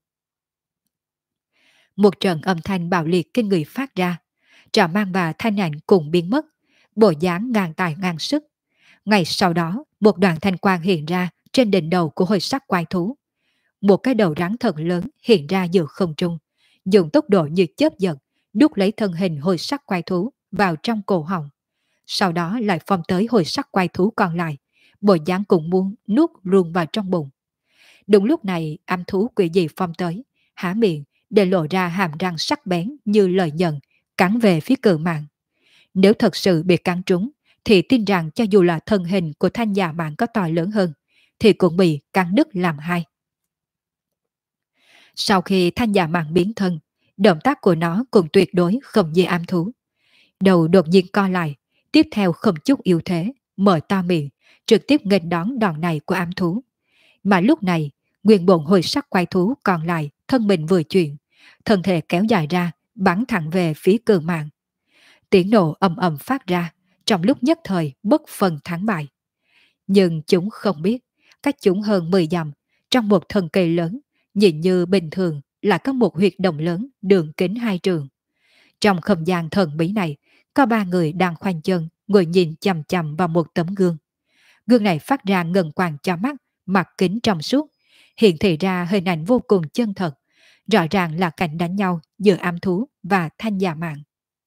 Một trận âm thanh bạo liệt kinh người phát ra, trảo mang và thanh ảnh cùng biến mất, bộ dáng ngang tài ngang sức. Ngay sau đó, một đoàn thanh quang hiện ra trên đỉnh đầu của hồi sắc quái thú. Một cái đầu rắn thật lớn hiện ra giữa không trung, dùng tốc độ như chớp giật, đút lấy thân hình hồi sắc quái thú vào trong cổ họng. Sau đó lại phom tới hồi sắc quái thú còn lại, bộ dáng cũng muốn nuốt luôn vào trong bụng. Đúng lúc này, âm thú quỷ dị phom tới, há miệng để lộ ra hàm răng sắc bén như lời nhận, cắn về phía cự mạng. Nếu thật sự bị cắn trúng, thì tin rằng cho dù là thân hình của thanh giả mạng có to lớn hơn, thì cũng bị cắn đứt làm hai. Sau khi thanh giả mạng biến thân, động tác của nó cũng tuyệt đối không như ám thú. Đầu đột nhiên co lại, tiếp theo không chút yếu thế, mở to miệng, trực tiếp nghênh đón đòn này của ám thú. Mà lúc này, nguyên bổn hồi sắc quái thú còn lại thân mình vừa chuyển, thân thể kéo dài ra, bắn thẳng về phía cự mạng. Tiếng nổ ầm ầm phát ra, trong lúc nhất thời bất phần thắng bại. Nhưng chúng không biết, cách chúng hơn 10 dặm, trong một thân cây lớn, nhìn như bình thường là có một huyệt động lớn đường kính 2 trượng. Trong không gian thần bí này, có 3 người đang khoanh chân, ngồi nhìn chằm chằm vào một tấm gương. Gương này phát ra ngân quang cho mắt, mặt kính trong suốt, hiện thị ra hình ảnh vô cùng chân thật, rõ ràng là cảnh đánh nhau giữa ám thú và thanh giả mạng.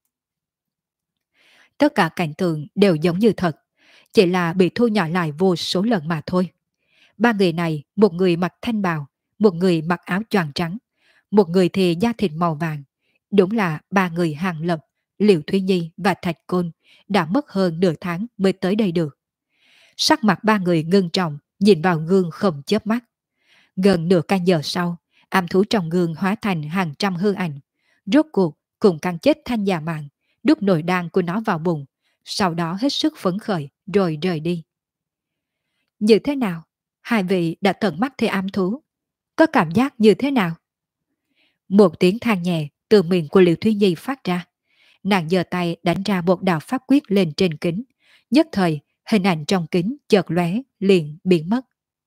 Tất cả cảnh tượng đều giống như thật, chỉ là bị thu nhỏ lại vô số lần mà thôi. 3 người này, một người mặc thanh bào, một người mặc áo choàng trắng, một người thì da thịt màu vàng. Đúng là 3 người hàng lập, Liễu Thúy Nhi và Thạch Côn đã mất hơn nửa tháng mới tới đây được. Sắc mặt 3 người ngưng trọng, nhìn vào gương không chớp mắt. Gần nửa canh giờ sau, ám thú trong gương hóa thành hàng trăm hư ảnh. Rốt cuộc cùng cắn chết thanh giả mạng, đút nội đan của nó vào bụng, sau đó hết sức phấn khởi rồi rời đi. Như thế nào? Hai vị đã tận mắt thấy ám thú. Có cảm giác như thế nào? Một tiếng than nhẹ từ miệng của Liễu Thúy Nhi phát ra. Nàng giơ tay đánh ra một đạo pháp quyết lên trên kính. Nhất thời, hình ảnh trong kính chợt lóe liền biến mất.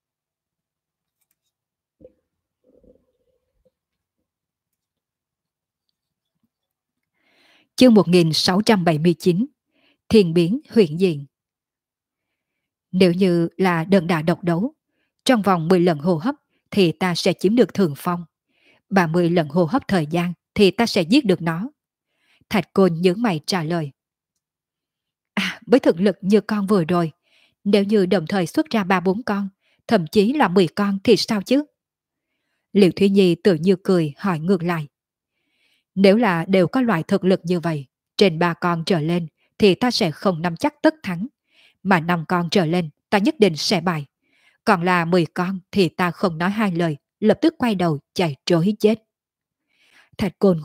Chương 1679, Thiên biến huyện diện. Nếu như là đơn đà độc đấu, trong vòng 10 lần hô hấp thì ta sẽ chiếm được thượng phong. 30 lần hô hấp thời gian thì ta sẽ giết được nó. Thạch Côn nhướng mày trả lời. À, với thực lực như con vừa rồi, nếu như đồng thời xuất ra 3-4 con, thậm chí là 10 con thì sao chứ? Liễu Thúy Nhi tự như cười hỏi ngược lại. Nếu là đều có loại thực lực như vậy, trên 3 con trở lên thì ta sẽ không nắm chắc tất thắng, mà 5 con trở lên ta nhất định sẽ bại. Còn là 10 con thì ta không nói hai lời, lập tức quay đầu chạy trối chết. Thạch Côn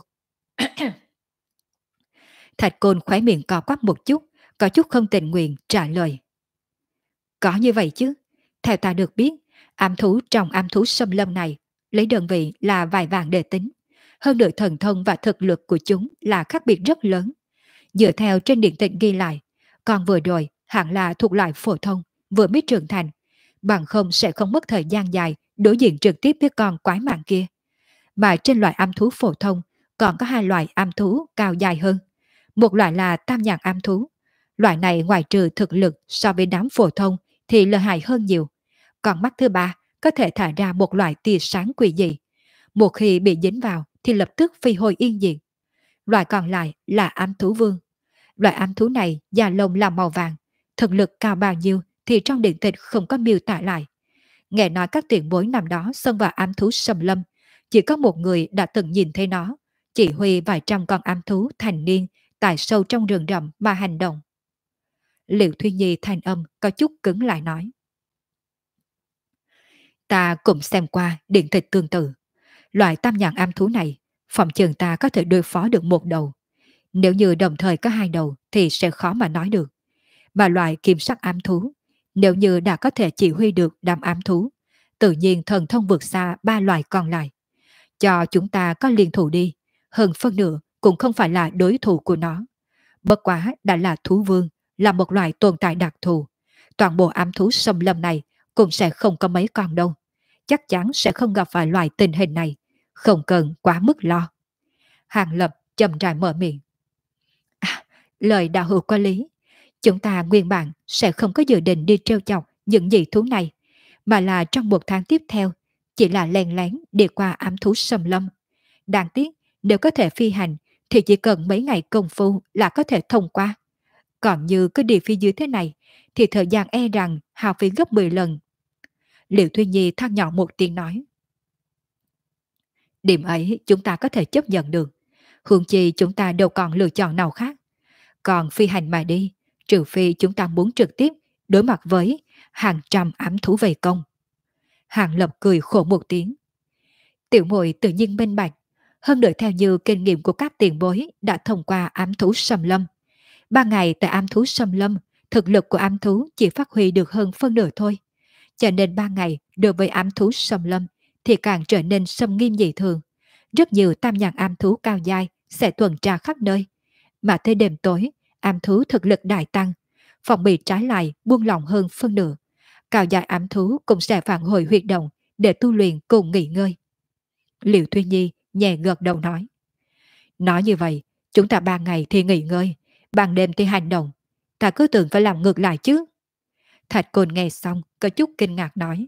Thạch Côn khóe miệng co quắp một chút, có chút không tình nguyện trả lời. Có như vậy chứ. Theo ta được biết, ám thú trong ám thú xâm lâm này, lấy đơn vị là vài vạn để tính. Hơn nữa thần thông và thực lực của chúng là khác biệt rất lớn. Dựa theo trên điện tịch ghi lại, con vừa rồi hẳn là thuộc loại phổ thông, vừa mới trưởng thành. Bằng không sẽ không mất thời gian dài đối diện trực tiếp với con quái mạng kia. Mà trên loại ám thú phổ thông còn có 2 loại ám thú cao dài hơn. Một loại là tam nhạc ám thú. Loại này ngoài trừ thực lực so với đám phổ thông thì lợi hại hơn nhiều. Còn mắt thứ ba có thể thả ra một loại tia sáng quỷ dị. Một khi bị dính vào thì lập tức phi hồi yên diệt. Loại còn lại là ám thú vương. Loại ám thú này da lông là màu vàng. Thực lực cao bao nhiêu thì trong điện tịch không có miêu tả lại. Nghe nói các tiền bối năm đó xông vào ám thú xâm lâm. Chỉ có một người đã từng nhìn thấy nó. Chỉ huy vài trăm con ám thú thành niên tại sâu trong rừng rậm mà hành động. Liệu Thúy Nhi thanh âm có chút cứng lại nói. Ta cũng xem qua điện tịch tương tự. Loại tam nhãn ám thú này, phòng trường ta có thể đối phó được một đầu. Nếu như đồng thời có 2 đầu thì sẽ khó mà nói được. Mà loại kim sắc ám thú, nếu như đã có thể chỉ huy được đám ám thú, tự nhiên thần thông vượt xa 3 loại còn lại. Cho chúng ta có liên thủ đi, hơn phân nửa cũng không phải là đối thủ của nó. Bất quá đã là thú vương, là một loại tồn tại đặc thù. Toàn bộ ám thú xâm lâm này cũng sẽ không có mấy con đâu. Chắc chắn sẽ không gặp phải loại tình hình này. Không cần quá mức lo. Hàng Lập chậm rãi mở miệng. À, lời đạo hữu có lý. Chúng ta nguyên bản sẽ không có dự định đi trêu chọc những dị thú này, mà là trong 1 tháng tiếp theo, chỉ là len lén đi qua ám thú xâm lâm. Đáng tiếc, nếu có thể phi hành, thì chỉ cần mấy ngày công phu là có thể thông qua. Còn như cứ đi phía dưới thế này, thì thời gian e rằng hao phí gấp 10 lần. Liệu Thuy Nhi than nhỏ một tiếng nói. Điểm ấy chúng ta có thể chấp nhận được. Huống chi chúng ta đâu còn lựa chọn nào khác. Còn phi hành mà đi, trừ phi chúng ta muốn trực tiếp đối mặt với hàng trăm ám thú vây công. Hàng Lập cười khổ một tiếng. Tiểu muội tự nhiên minh bạch, hơn nữa theo như kinh nghiệm của các tiền bối đã thông qua ám thú xâm lâm. 3 ngày tại ám thú xâm lâm, thực lực của ám thú chỉ phát huy được hơn phân nửa thôi. Cho nên 3 ngày đối với ám thú xâm lâm thì càng trở nên xâm nghiêm dị thường. Rất nhiều tam nhãn ám thú cao dai sẽ tuần tra khắp nơi. Mà tới đêm tối, ám thú thực lực đại tăng, phòng bị trái lại buông lỏng hơn phân nửa. Cao dài ám thú cũng sẽ phản hồi huyệt động để tu luyện cùng nghỉ ngơi. Liệu Thuy Nhi nhẹ gật đầu nói. Nói như vậy, chúng ta 3 ngày thì nghỉ ngơi, ban đêm thì hành động. Ta cứ tưởng phải làm ngược lại chứ. Thạch Côn nghe xong, có chút kinh ngạc nói.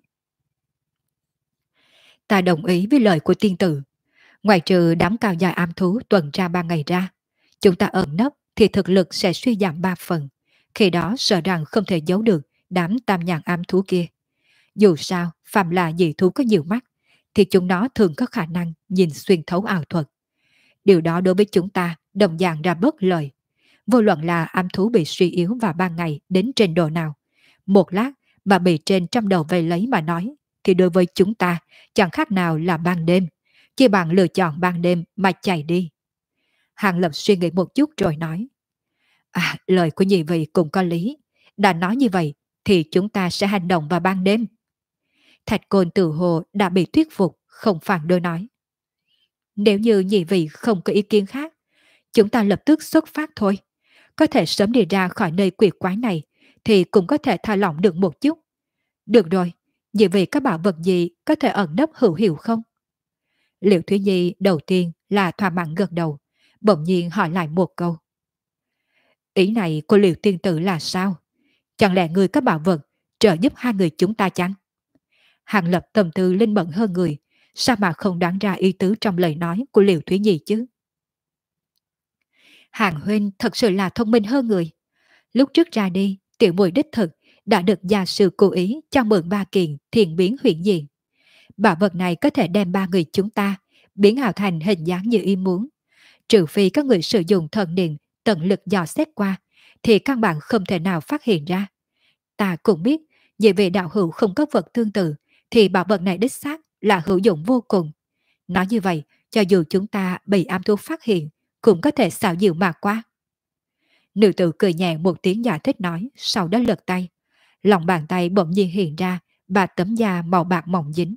Ta đồng ý với lời của tiên tử. Ngoài trừ đám cao dài ám thú tuần tra 3 ngày ra, chúng ta ẩn nấp thì thực lực sẽ suy giảm 3 phần. Khi đó sợ rằng không thể giấu được đám tam nhãn ám thú kia. Dù sao, phàm là dị thú có nhiều mắt, thì chúng nó thường có khả năng nhìn xuyên thấu ảo thuật. Điều đó đối với chúng ta đồng dạng ra bất lợi. Vô luận là ám thú bị suy yếu vào 3 ngày đến trình độ nào, một lát mà bị trên trăm đầu vây lấy mà nói, thì đối với chúng ta chẳng khác nào là ban đêm, chỉ bằng lựa chọn ban đêm mà chạy đi. Hàng Lập suy nghĩ một chút rồi nói. À, lời của nhị vị cũng có lý. Đã nói như vậy thì chúng ta sẽ hành động vào ban đêm. Thạch Côn tự hồ đã bị thuyết phục, không phản đối nói. Nếu như nhị vị không có ý kiến khác, chúng ta lập tức xuất phát thôi. Có thể sớm đi ra khỏi nơi quỷ quái này thì cũng có thể thả lỏng được một chút. Được rồi, nhị vị các bảo vật gì có thể ẩn nấp hữu hiệu không? Liệu Thúy Nhi đầu tiên là thỏa mãn gật đầu, bỗng nhiên hỏi lại một câu. Ý này của Liệu tiên tử là sao? Chẳng lẽ người có bảo vật trợ giúp 2 người chúng ta chăng? Hàng Lập tâm tư linh mẫn hơn người, sao mà không đoán ra ý tứ trong lời nói của Liệu Thúy Nhi chứ? Hàng huynh thật sự là thông minh hơn người. Lúc trước ra đi, tiểu muội đích thực đã được gia sư cố ý cho mượn 3 kiện thiền biến huyền diện. Bảo vật này có thể đem 3 người chúng ta biến ảo thành hình dáng như ý muốn. trừ phi các người sử dụng thần niệm tận lực dò xét qua, thì căn bản không thể nào phát hiện ra. Ta cũng biết, vì vị đạo hữu không có vật tương tự, thì bảo vật này đích xác là hữu dụng vô cùng. Nói như vậy, cho dù chúng ta bị ám thú phát hiện, cũng có thể xảo diệu mà qua. Nữ tử cười nhẹ một tiếng giải thích nói, sau đó lật tay. Lòng bàn tay bỗng nhiên hiện ra ba tấm da màu bạc mỏng dính.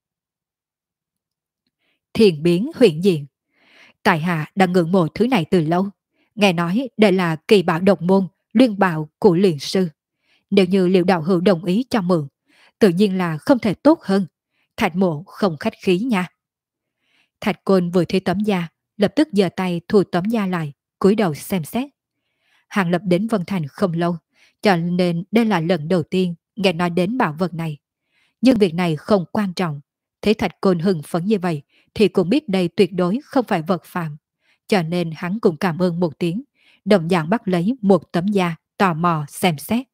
Thiền biến huyền diện. Tại hạ đã ngưỡng mộ thứ này từ lâu. Nghe nói đây là kỳ bảo độc môn, luyện bảo của luyện sư. Nếu như Liệu đạo hữu đồng ý cho mượn, tự nhiên là không thể tốt hơn. Thạch mộ không khách khí nha. Thạch Côn vừa thấy tấm da, lập tức giơ tay thu tấm da lại, cúi đầu xem xét. Hàng Lập đến Vân Thành không lâu, cho nên đây là lần đầu tiên nghe nói đến bảo vật này. Nhưng việc này không quan trọng. Thấy Thạch Côn hưng phấn như vậy, thì cũng biết đây tuyệt đối không phải vật phạm. Cho nên hắn cũng cảm ơn một tiếng, đồng dạng bắt lấy một tấm da, tò mò xem xét.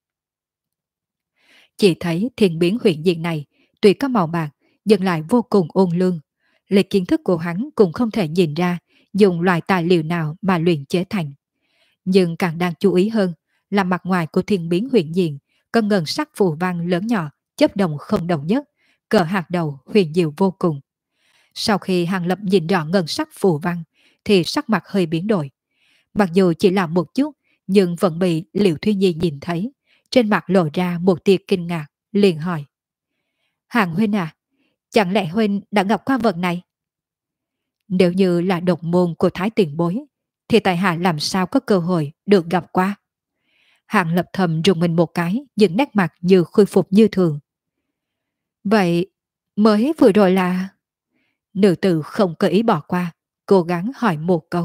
Chỉ thấy thiên biến huyền diện này, tuy có màu bạc, nhưng lại vô cùng ôn lương. Lịch kiến thức của hắn cũng không thể nhìn ra dùng loại tài liệu nào mà luyện chế thành. Nhưng càng đáng chú ý hơn là mặt ngoài của thiên biến huyền diện có ngân sắc phù văn lớn nhỏ, chấp đồng không đồng nhất, cỡ hạt đầu huyền diệu vô cùng. Sau khi Hàng Lập nhìn rõ ngân sắc phù văn, thì sắc mặt hơi biến đổi. Mặc dù chỉ là một chút, nhưng vẫn bị Liễu Thúy Nhi nhìn thấy. Trên mặt lộ ra một tia kinh ngạc, liền hỏi. Hàng huynh à, chẳng lẽ huynh đã gặp qua vật này? Nếu như là độc môn của Thái Tiền Bối, thì tại hạ làm sao có cơ hội được gặp qua? Hàng Lập thầm rùng mình một cái, nhưng nét mặt như khôi phục như thường. Vậy mới vừa rồi là... Nữ tử không có ý bỏ qua, cố gắng hỏi một câu.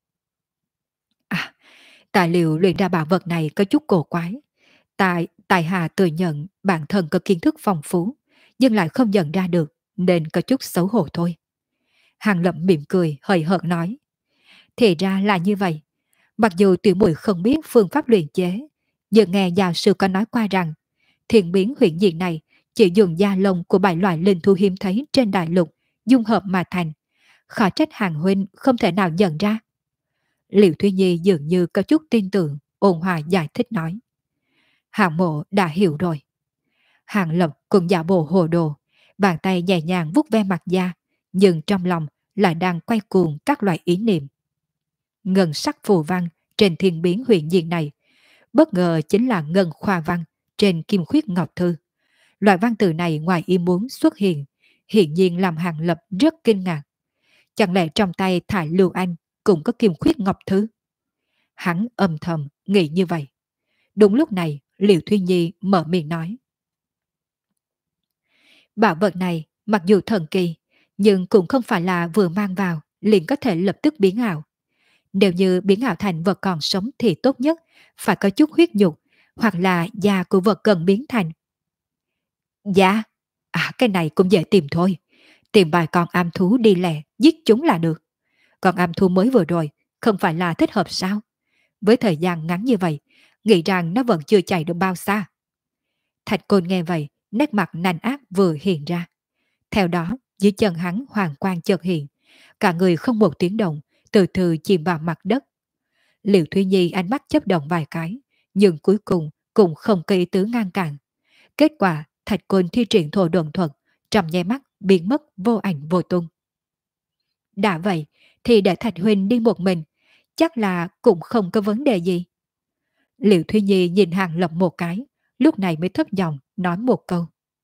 À, tài liệu luyện ra bảo vật này có chút cổ quái. Tài hạ tự nhận bản thân có kiến thức phong phú, nhưng lại không nhận ra được, nên có chút xấu hổ thôi. Hàng Lập mỉm cười, hời hợt nói. Thì ra là như vậy. Mặc dù tiểu muội không biết phương pháp luyện chế, nhưng nghe giáo sư có nói qua rằng, thiên biến huyền diện này chỉ dùng da lông của 7 loại linh thú hiếm thấy trên đại lục, dung hợp mà thành. Khó trách Hàng huynh không thể nào nhận ra. Liễu Thúy Nhi dường như có chút tin tưởng, ôn hòa giải thích nói. Hàng mộ đã hiểu rồi. Hàng Lập cũng giả bộ hồ đồ, bàn tay nhẹ nhàng vuốt ve mặt da, nhưng trong lòng lại đang quay cuồng các loại ý niệm. Ngân sắc phù văn trên thiên biến huyền diện này, bất ngờ chính là ngân khoa văn trên kim khuyết ngọc thư. Loại văn từ này ngoài ý muốn xuất hiện, hiện nhiên làm Hàng Lập rất kinh ngạc. Chẳng lẽ trong tay Thải Lưu Anh cũng có kim khuyết ngọc thư? Hắn âm thầm nghĩ như vậy. Đúng lúc này, Liễu Thúy Nhi mở miệng nói. Bảo vật này mặc dù thần kỳ, nhưng cũng không phải là vừa mang vào liền có thể lập tức biến ảo. Nếu như biến ảo thành vật còn sống thì tốt nhất phải có chút huyết nhục, hoặc là da của vật cần biến thành. Da? À, cái này cũng dễ tìm thôi. Tìm vài con am thú đi lẹ, giết chúng là được. Con am thú mới vừa rồi, không phải là thích hợp sao? Với thời gian ngắn như vậy, nghĩ rằng nó vẫn chưa chạy được bao xa. Thạch Côn nghe vậy, nét mặt nanh ác vừa hiện ra. Theo đó, dưới chân hắn hoàng quang chợt hiện, cả người không một tiếng động, từ từ chìm vào mặt đất. Liễu Thúy Nhi ánh mắt chớp động vài cái, nhưng cuối cùng cũng không có ý tứ ngăn cản. Kết quả, Thạch Côn thi triển thổ độn thuật, trong nháy mắt biến mất vô ảnh vô tung. Đã vậy, thì để Thạch huynh đi một mình, chắc là cũng không có vấn đề gì. Liễu Thúy Nhi nhìn Hàng Lập một cái, lúc này mới thấp giọng nói một câu.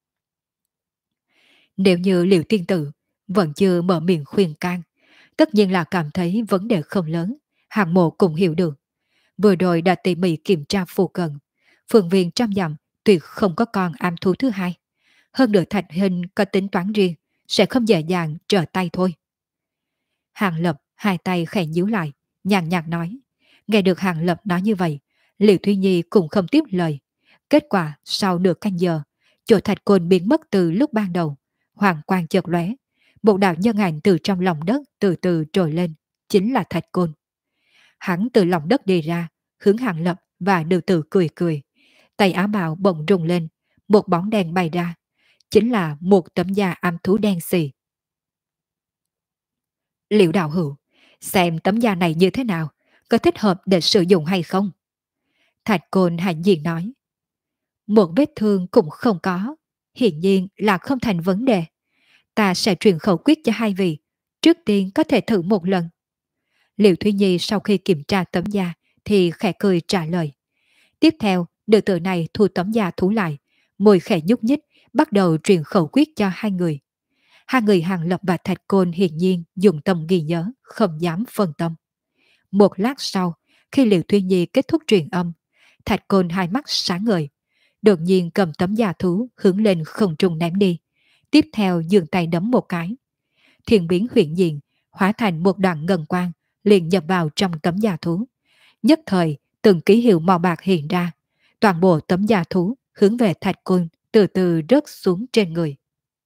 Nếu như Liễu tiên tử vẫn chưa mở miệng khuyên can, tất nhiên là cảm thấy vấn đề không lớn, Hàng mộ cũng hiểu được. Vừa rồi đã tỉ mỉ kiểm tra phù cận, phường viên trăm dặm tuyệt không có con am thú thứ hai. Hơn nữa Thạch Hình có tính toán riêng, sẽ không dễ dàng trở tay thôi. Hàng Lập hai tay khẽ nhíu lại, nhàn nhạt nói. Nghe được Hàng Lập nói như vậy, Liễu Thúy Nhi cũng không tiếp lời. Kết quả sau nửa canh giờ, chỗ Thạch Côn biến mất từ lúc ban đầu, hoàng quang chợt lóe, một đạo nhân ảnh từ trong lòng đất từ từ trồi lên, chính là Thạch Côn. Hắn từ lòng đất đi ra, hướng Hàng Lập và nữ tử cười cười. Tay áo bào bỗng rung lên, một bóng đèn bay ra, chính là một tấm da am thú đen xì. Liễu đạo hữu, Xem tấm da này như thế nào, có thích hợp để sử dụng hay không? Thạch Côn hạnh nhiên nói. Một vết thương cũng không có, hiển nhiên là không thành vấn đề. Ta sẽ truyền khẩu quyết cho hai vị, trước tiên có thể thử một lần. Liệu Thúy Nhi sau khi kiểm tra tấm da thì khẽ cười trả lời. Tiếp theo, nữ tử này thu tấm da thú lại, môi khẽ nhúc nhích, bắt đầu truyền khẩu quyết cho hai người. Hai người Hàng Lập và Thạch Côn hiển nhiên dùng tâm ghi nhớ, không dám phân tâm. Một lát sau, khi Liệu Thúy Nhi kết thúc truyền âm, Thạch Côn hai mắt sáng ngời, đột nhiên cầm tấm da thú hướng lên không trung ném đi. Tiếp theo giương tay đấm một cái. Thiên biến huyện diện, hóa thành một đoạn ngân quang, liền nhập vào trong tấm da thú. Nhất thời, từng ký hiệu màu bạc hiện ra. Toàn bộ tấm da thú hướng về Thạch Côn từ từ rớt xuống trên người.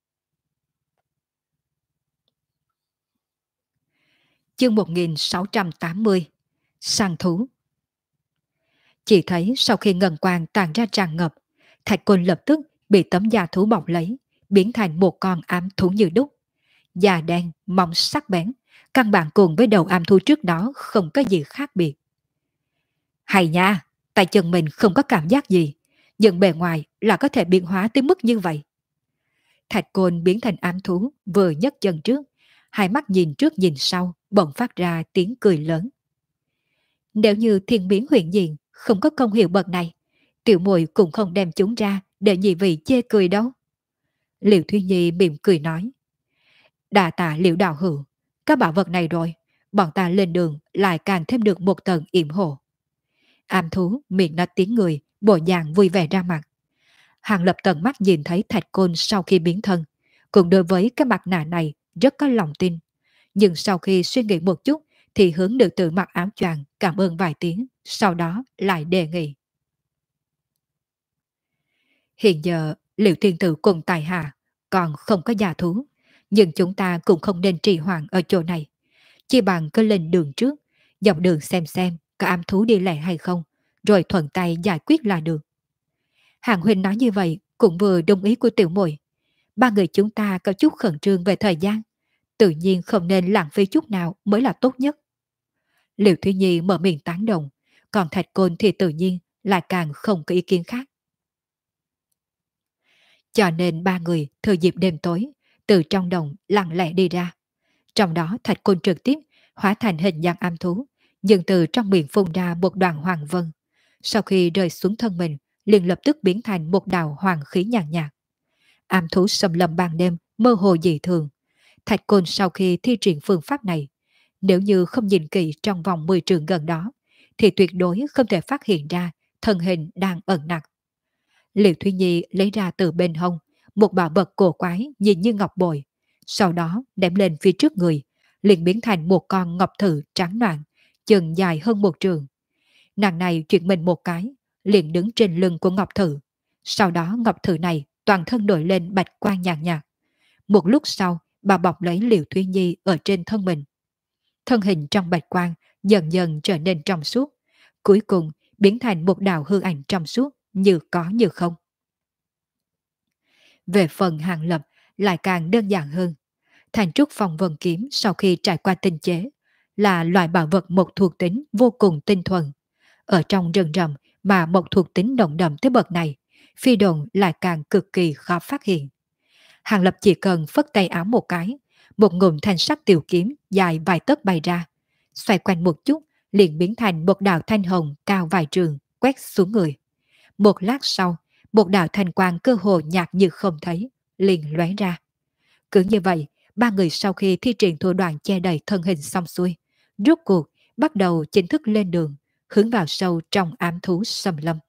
Chương 1680. Săn thú. Chỉ thấy sau khi ngân quang tàn ra tràn ngập, Thạch Côn lập tức bị tấm da thú bọc lấy, biến thành một con ám thú như đúc. Da đen, mỏng sắc bén, căn bản cùng với đầu ám thú trước đó không có gì khác biệt. Hay nha, tay chân mình không có cảm giác gì, nhưng bề ngoài là có thể biến hóa tới mức như vậy. Thạch Côn biến thành ám thú, vừa nhấc chân trước, hai mắt nhìn trước nhìn sau, bỗng phát ra tiếng cười lớn. Nếu như thiên biến huyền diện không có công hiệu bậc này, tiểu muội cũng không đem chúng ra để nhị vị chê cười đâu. Liệu Thúy Nhi mỉm cười nói. Đà tạ Liệu đạo hữu, các bảo vật này rồi, bọn ta lên đường lại càng thêm được một tầng yểm hộ. Ám thú miệng nói tiếng người, bộ dạng vui vẻ ra mặt. Hàng Lập tận mắt nhìn thấy Thạch Côn sau khi biến thân, cũng đối với cái mặt nạ này rất có lòng tin. Nhưng sau khi suy nghĩ một chút thì hướng nữ tử mặc áo choàng cảm ơn vài tiếng, sau đó lại đề nghị. Hiện giờ Liệu Thiên Tử cùng Tài Hạ còn không có gia thú, nhưng chúng ta cũng không nên trì hoãn ở chỗ này. Chỉ bằng cứ lên đường trước, dọc đường xem có ám thú đi lẻ hay không, rồi thuận tay giải quyết là được. Hàng huynh nói như vậy cũng vừa đồng ý của tiểu muội. Ba người chúng ta có chút khẩn trương về thời gian, tự nhiên không nên lãng phí chút nào mới là tốt nhất. Liệu Thúy Nhi mở miệng tán đồng, còn Thạch Côn thì tự nhiên lại càng không có ý kiến khác. Cho nên ba người thừa dịp đêm tối, từ trong đồng lặng lẽ đi ra. Trong đó Thạch Côn trực tiếp hóa thành hình dạng am thú, nhưng từ trong miệng phun ra một đoàn hoàng vân. Sau khi rơi xuống thân mình, liền lập tức biến thành một đạo hoàng khí nhàn nhạt. Am thú xâm lâm ban đêm, mơ hồ dị thường. Thạch Côn sau khi thi triển phương pháp này, nếu như không nhìn kỹ trong vòng 10 trường gần đó, thì tuyệt đối không thể phát hiện ra thân hình đang ẩn nặc. Liệu Thúy Nhi lấy ra từ bên hông một bảo vật cổ quái nhìn như ngọc bội, sau đó ném lên phía trước người, liền biến thành một con ngọc thử trắng noãn, chừng dài hơn một trường. Nàng này chuyển mình một cái, liền đứng trên lưng của ngọc thử. Sau đó ngọc thử này toàn thân nổi lên bạch quang nhàn nhạt. Một lúc sau, bà bọc lấy Liệu Thúy Nhi ở trên thân mình. Thân hình trong bạch quang dần dần trở nên trong suốt, cuối cùng biến thành một đạo hư ảnh trong suốt, như có như không. Về phần Hàng Lập lại càng đơn giản hơn. Thành trúc phong vân kiếm sau khi trải qua tinh chế là loại bảo vật một thuộc tính vô cùng tinh thuần. Ở trong rừng rậm mà một thuộc tính động đậm tới bậc này, phi đồn lại càng cực kỳ khó phát hiện. Hàng Lập chỉ cần phất tay áo một cái, một ngụm thanh sắc tiểu kiếm dài vài tấc bay ra, xoay quanh một chút liền biến thành một đạo thanh hồng cao vài trường quét xuống người. Một lát sau, một đạo thanh quang cơ hồ nhạt như không thấy, liền lóe ra. Cứ như vậy, ba người sau khi thi triển thủ đoạn che đậy thân hình xong xuôi, rốt cuộc bắt đầu chính thức lên đường, hướng vào sâu trong ám thú xâm lâm.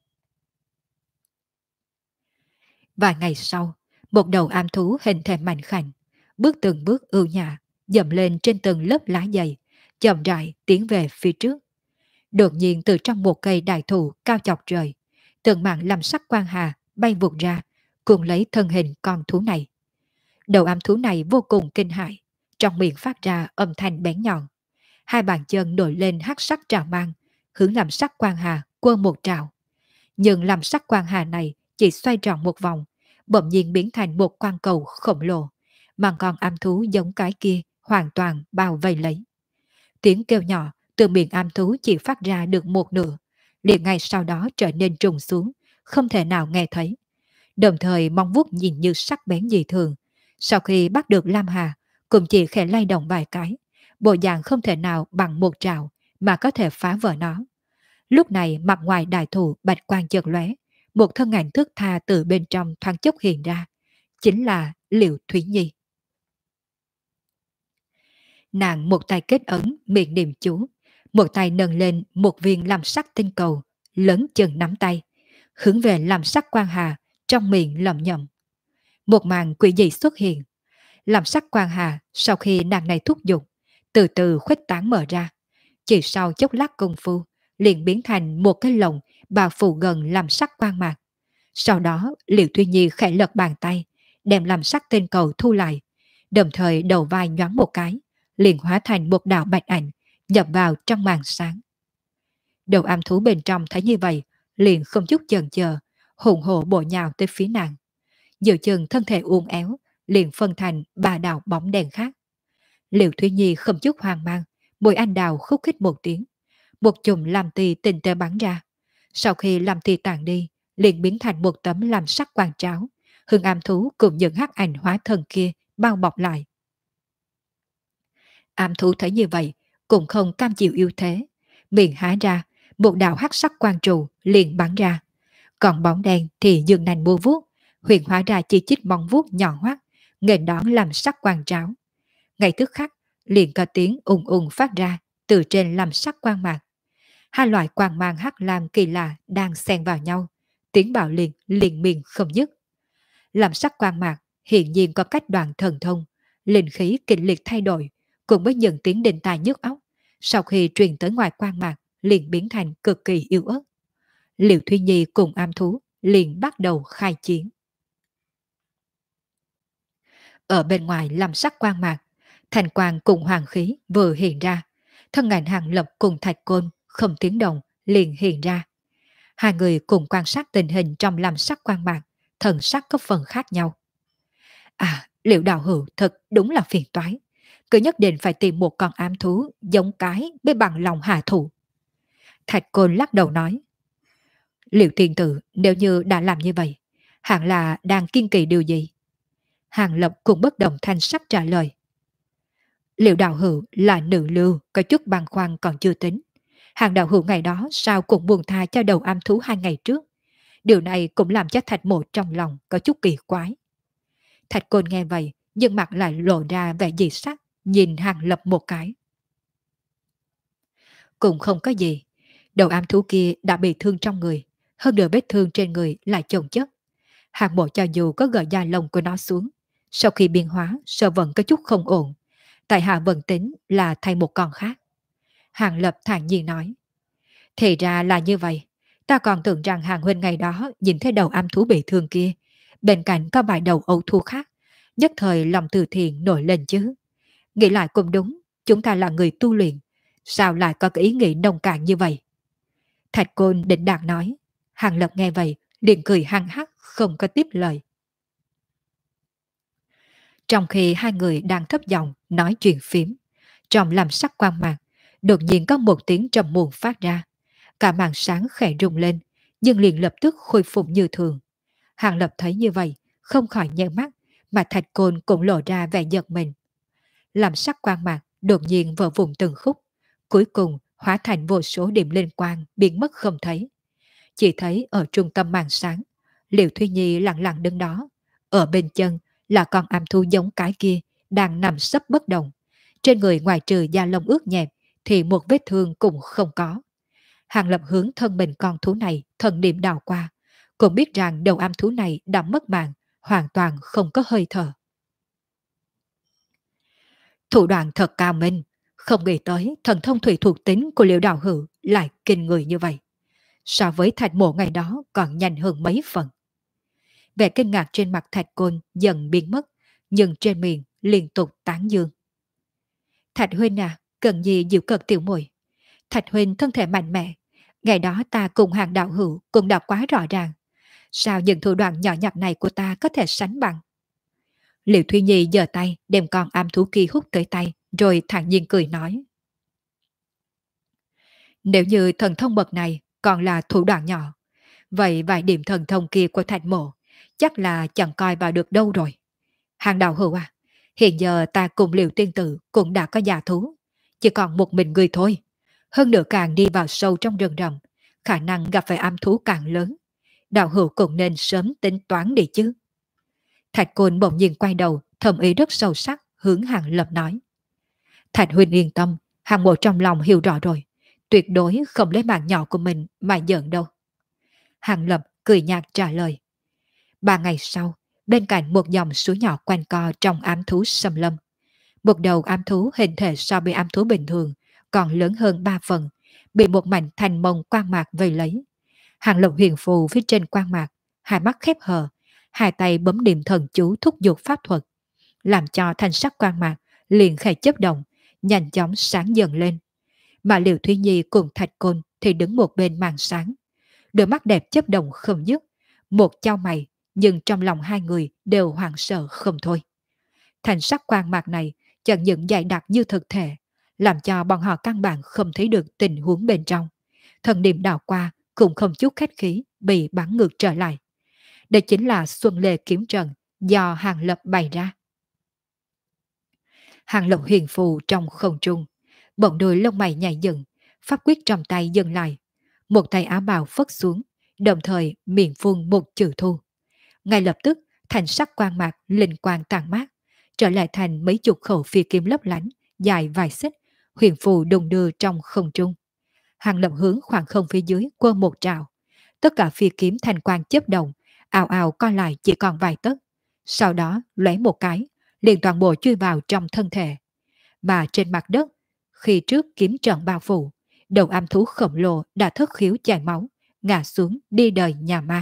Vài ngày sau, một đầu ám thú hình thể mạnh khảnh, bước từng bước ưu nhã, dậm lên trên từng lớp lá dày, chậm rãi tiến về phía trước. Đột nhiên từ trong một cây đại thụ cao chọc trời, từng mảng làm sắc quang hà bay vụt ra, cùng lấy thân hình con thú này. Đầu ám thú này vô cùng kinh hãi, trong miệng phát ra âm thanh bén nhọn. Hai bàn chân nổi lên hắc sắc trào mang, hướng làm sắc quang hà quơ một trào. Nhưng làm sắc quang hà này chỉ xoay tròn một vòng, bỗng nhiên biến thành một quang cầu khổng lồ, mà con ám thú giống cái kia hoàn toàn bao vây lấy. Tiếng kêu nhỏ từ miệng am thú chỉ phát ra được một nửa, liền ngay sau đó trở nên trùng xuống, không thể nào nghe thấy. Đồng thời mong vuốt nhìn như sắc bén dị thường. Sau khi bắt được Lam Hà, cũng chỉ khẽ lay động vài cái, bộ dạng không thể nào bằng một trào mà có thể phá vỡ nó. Lúc này mặt ngoài đại thụ bạch quang chợt lóe, một thân ảnh thước tha từ bên trong thoáng chốc hiện ra, chính là Liệu Thúy Nhi. Nàng một tay kết ấn miệng niệm chú, một tay nâng lên một viên làm sắc tinh cầu, lớn chừng nắm tay, hướng về làm sắc Quan Hà, trong miệng lẩm nhẩm. Một màn quỷ dị xuất hiện, làm sắc Quan Hà sau khi nàng này thúc giục, từ từ khuếch tán mở ra, chỉ sau chốc lát công phu, liền biến thành một cái lồng bao phủ gần làm sắc quan mạc. Sau đó, Liệu Thúy Nhi khẽ lật bàn tay, đem làm sắc tinh cầu thu lại, đồng thời đầu vai nhoáng một cái, liền hóa thành một đạo bạch ảnh, nhập vào trong màn sáng. Đầu am thú bên trong thấy như vậy, liền không chút chần chờ, hùng hổ bổ nhào tới phía nàng. Giữa chừng thân thể uốn éo, liền phân thành ba đạo bóng đèn khác. Liệu Thúy Nhi không chút hoang mang, môi anh đào khúc khích một tiếng. Một chùm làm tì tinh tế bắn ra. Sau khi làm tì tàn đi, liền biến thành một tấm làm sắc quang tráo. Hương am thú cùng những hắc ảnh hóa thần kia bao bọc lại. Am thú thấy như vậy, cũng không cam chịu yếu thế. Miệng há ra, một đạo hắc sắc quang trụ liền bắn ra. Còn bóng đen thì dường nành bua vuốt, huyền hóa ra chi chít mong vuốt nhọn hoắt, nghênh đón làm sắc quang tráo. Ngay tức khắc, liền có tiếng ùng ùng phát ra từ trên làm sắc quang mạc. Hai loại quang mang hắc lam kỳ lạ đang xen vào nhau, tiếng bạo liền liền miên không dứt. Làm sắc quang mạc hiện nhiên có cách đoạn thần thông, linh khí kịch liệt thay đổi, cùng với những tiếng đinh tai nhức óc. Sau khi truyền tới ngoài quang mạc, liền biến thành cực kỳ yếu ớt. Liệu Thúy Nhi cùng am thú liền bắt đầu khai chiến. Ở bên ngoài làm sắc quang mạc, thành quang cùng hoàng khí vừa hiện ra, thân ảnh Hàng Lập cùng Thạch Côn không tiếng động liền hiện ra. Hai người cùng quan sát tình hình trong làm sắc quang mạc, thần sắc có phần khác nhau. À, Liệu đạo hữu thật đúng là phiền toái, cứ nhất định phải tìm một con ám thú giống cái mới bằng lòng hạ thủ. Thạch Côn lắc đầu nói. Liệu tiền tử nếu như đã làm như vậy, hẳn là đang kiên kỳ điều gì? Hàng Lập cũng bất động thanh sắc trả lời. Liệu đạo hữu là nữ lưu, có chút băn khoăn còn chưa tính. Hàng đạo hữu ngày đó sao cũng buông tha cho đầu am thú 2 ngày trước. Điều này cũng làm cho Thạch Mộ trong lòng có chút kỳ quái. Thạch Côn nghe vậy, nhưng mặt lại lộ ra vẻ dị sắc, nhìn Hàng Lập một cái. Cũng không có gì, đầu am thú kia đã bị thương trong người, hơn nữa vết thương trên người lại chồng chất. Hàng Mộ cho dù có gỡ da lông của nó xuống, sau khi biến hóa sợ vẫn có chút không ổn. Tại hạ vẫn tính là thay một con khác. Hàng Lập thản nhiên nói. Thì ra là như vậy. Ta còn tưởng rằng Hàng huynh ngày đó nhìn thấy đầu am thú bị thương kia, bên cạnh có vài đầu ấu thú khác, nhất thời lòng từ thiện nổi lên chứ. Nghĩ lại cũng đúng, chúng ta là người tu luyện, sao lại có cái ý nghĩ nông cạn như vậy? Thạch Côn định đạt nói. Hàng Lập nghe vậy, liền cười hăng hắc, không có tiếp lời. Trong khi hai người đang thấp giọng nói chuyện phím, trong làm sắc quang mạc, đột nhiên có một tiếng trầm muộn phát ra. Cả màn sáng khẽ rung lên, nhưng liền lập tức khôi phục như thường. Hàng Lập thấy như vậy, không khỏi nhẹ mắt, mà Thạch Côn cũng lộ ra vẻ giật mình. Làm sắc quang mạc đột nhiên vỡ vùng từng khúc, cuối cùng hóa thành vô số điểm liên quan biến mất không thấy. Chỉ thấy ở trung tâm màn sáng, Liệu Thúy Nhi lặng lặng đứng đó, ở bên chân là con am thu giống cái kia đang nằm sấp bất động. Trên người ngoài trừ da lông ướt nhẹp thì một vết thương cũng không có. Hàng Lập hướng thân mình con thú này thần niệm đào qua, cũng biết rằng đầu am thú này đã mất mạng, hoàn toàn không có hơi thở. Thủ đoạn thật cao minh, không nghĩ tới thần thông thủy thuộc tính của Liễu đạo hữu lại kinh người như vậy. So với Thạch Mộ ngày đó còn nhanh hơn mấy phần. Vẻ kinh ngạc trên mặt Thạch Côn dần biến mất, nhưng trên miệng liên tục tán dương. Thạch huynh à, cần gì dịu cợt tiểu muội. Thạch huynh thân thể mạnh mẽ, ngày đó ta cùng Hàng đạo hữu cũng đã quá rõ ràng. Sao những thủ đoạn nhỏ nhặt này của ta có thể sánh bằng? Liệu Thúy Nhi giơ tay đem con am thú kia hút tới tay, rồi thản nhiên cười nói. Nếu như thần thông bậc này còn là thủ đoạn nhỏ, vậy vài điểm thần thông kia của Thạch Mộ chắc là chẳng coi vào được đâu rồi. Hàng đạo hữu à, hiện giờ ta cùng Liễu Tiên Tử cũng đã có già thú, chỉ còn một mình người thôi. Hơn nữa càng đi vào sâu trong rừng rậm, khả năng gặp phải am thú càng lớn. Đạo hữu cũng nên sớm tính toán đi chứ. Thạch Côn bỗng nhiên quay đầu, thầm ý rất sâu sắc, hướng Hàng Lập nói. Thạch huynh yên tâm, Hàng Mộ trong lòng hiểu rõ rồi. Tuyệt đối không lấy mạng nhỏ của mình mà giận đâu. Hàng Lập cười nhạt trả lời. 3 ngày sau, bên cạnh một dòng suối nhỏ quanh co trong ám thú xâm lâm. Một đầu ám thú hình thể so với ám thú bình thường, còn lớn hơn 3 phần, bị một mảnh thành mông quang mạc vây lấy. Hàng Lập huyền phù phía trên quang mạc, hai mắt khép hờ, hai tay bấm niệm thần chú thúc giục pháp thuật, làm cho thanh sắc quang mạc liền khẽ chớp động, nhanh chóng sáng dần lên. Mà Liễu Thúy Nhi cùng Thạch Côn thì đứng một bên màn sáng, đôi mắt đẹp chớp động không dứt, một chau mày, nhưng trong lòng hai người đều hoảng sợ không thôi. Thành sắc quang mạc này chẳng những dày đặc như thực thể, làm cho bọn họ căn bản không thấy được tình huống bên trong. Thần niệm đảo qua cũng không chút khách khí bị bắn ngược trở lại. Đây chính là Xuân Lê kiếm trận do Hàng Lập bày ra. Hàng Lập huyền phù trong không trung, bỗng đôi lông mày nhảy dựng, pháp quyết trong tay dừng lại, một tay áo bào phất xuống, đồng thời miệng phun một chữ thu. Ngay lập tức, thành sắc quang mạc linh quang tàn mát, trở lại thành mấy chục khẩu phi kiếm lấp lánh, dài vài xích, huyền phù đùng đưa trong không trung. Hàng Lập hướng khoảng không phía dưới quơ một trào, tất cả phi kiếm thành quang chớp động, ào ào co lại chỉ còn vài tấc. Sau đó lóe một cái, liền toàn bộ chui vào trong thân thể. Mà trên mặt đất, khi trước kiếm trận bao phủ, đầu am thú khổng lồ đã thất khiếu chảy máu, ngã xuống đi đời nhà ma.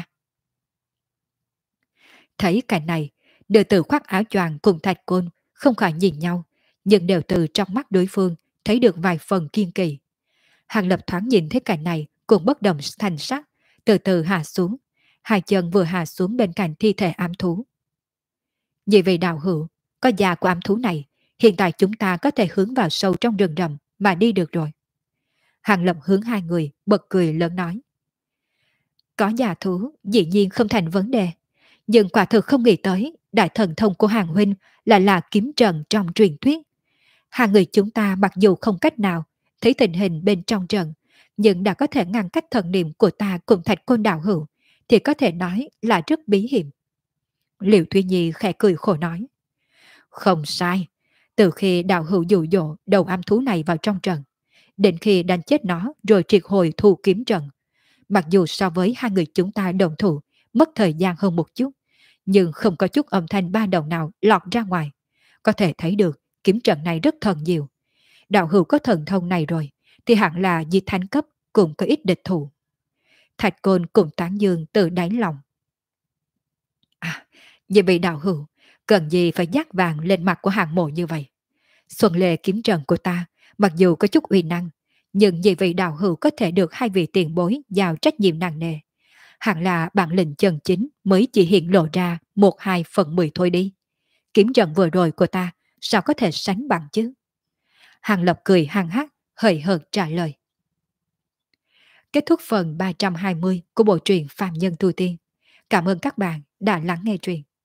Thấy cảnh này, đệ tử khoác áo choàng cùng Thạch Côn không khỏi nhìn nhau, nhưng đều từ trong mắt đối phương thấy được vài phần kiên kỳ. Hàng Lập thoáng nhìn thấy cảnh này cũng bất động thành sắc, từ từ hạ xuống, hai chân vừa hạ xuống bên cạnh thi thể ám thú. Vì vậy đạo hữu, có già của ám thú này, hiện tại chúng ta có thể hướng vào sâu trong rừng rậm mà đi được rồi. Hàng Lập hướng hai người bật cười lớn nói. Có già thú dĩ nhiên không thành vấn đề, nhưng quả thực không nghĩ tới đại thần thông của Hàng huynh là kiếm trận trong truyền thuyết. Hai người chúng ta mặc dù không cách nào thấy tình hình bên trong trận, nhưng đã có thể ngăn cách thần niệm của ta cùng Thạch Côn đạo hữu, thì có thể nói là rất bí hiểm. Liễu Thúy Nhi khẽ cười khổ nói. Không sai, từ khi đạo hữu dụ dỗ đầu am thú này vào trong trận, đến khi đánh chết nó rồi triệt hồi thu kiếm trận, mặc dù so với hai người chúng ta đồng thủ mất thời gian hơn một chút, nhưng không có chút âm thanh ba động nào lọt ra ngoài. Có thể thấy được kiếm trận này rất thần diệu. Đạo hữu có thần thông này rồi, thì hẳn là di thánh cấp cũng có ít địch thủ. Thạch Côn cùng tán dương từ đáy lòng. À, như vị đạo hữu, cần gì phải dát vàng lên mặt của Hàng Mộ như vậy? Xuân Lệ kiếm trận của ta, mặc dù có chút uy năng, nhưng vì vị đạo hữu có thể được hai vị tiền bối giao trách nhiệm nặng nề. Hẳn là bản lĩnh chân chính mới chỉ hiện lộ ra 1/2/10 thôi đi. Kiếm trận vừa rồi của ta, sao có thể sánh bằng chứ? Hàng Lập cười hăng hắc, hời hợt trả lời. Kết thúc phần 320 của bộ truyện Phàm Nhân Tu Tiên. Cảm ơn các bạn đã lắng nghe truyện.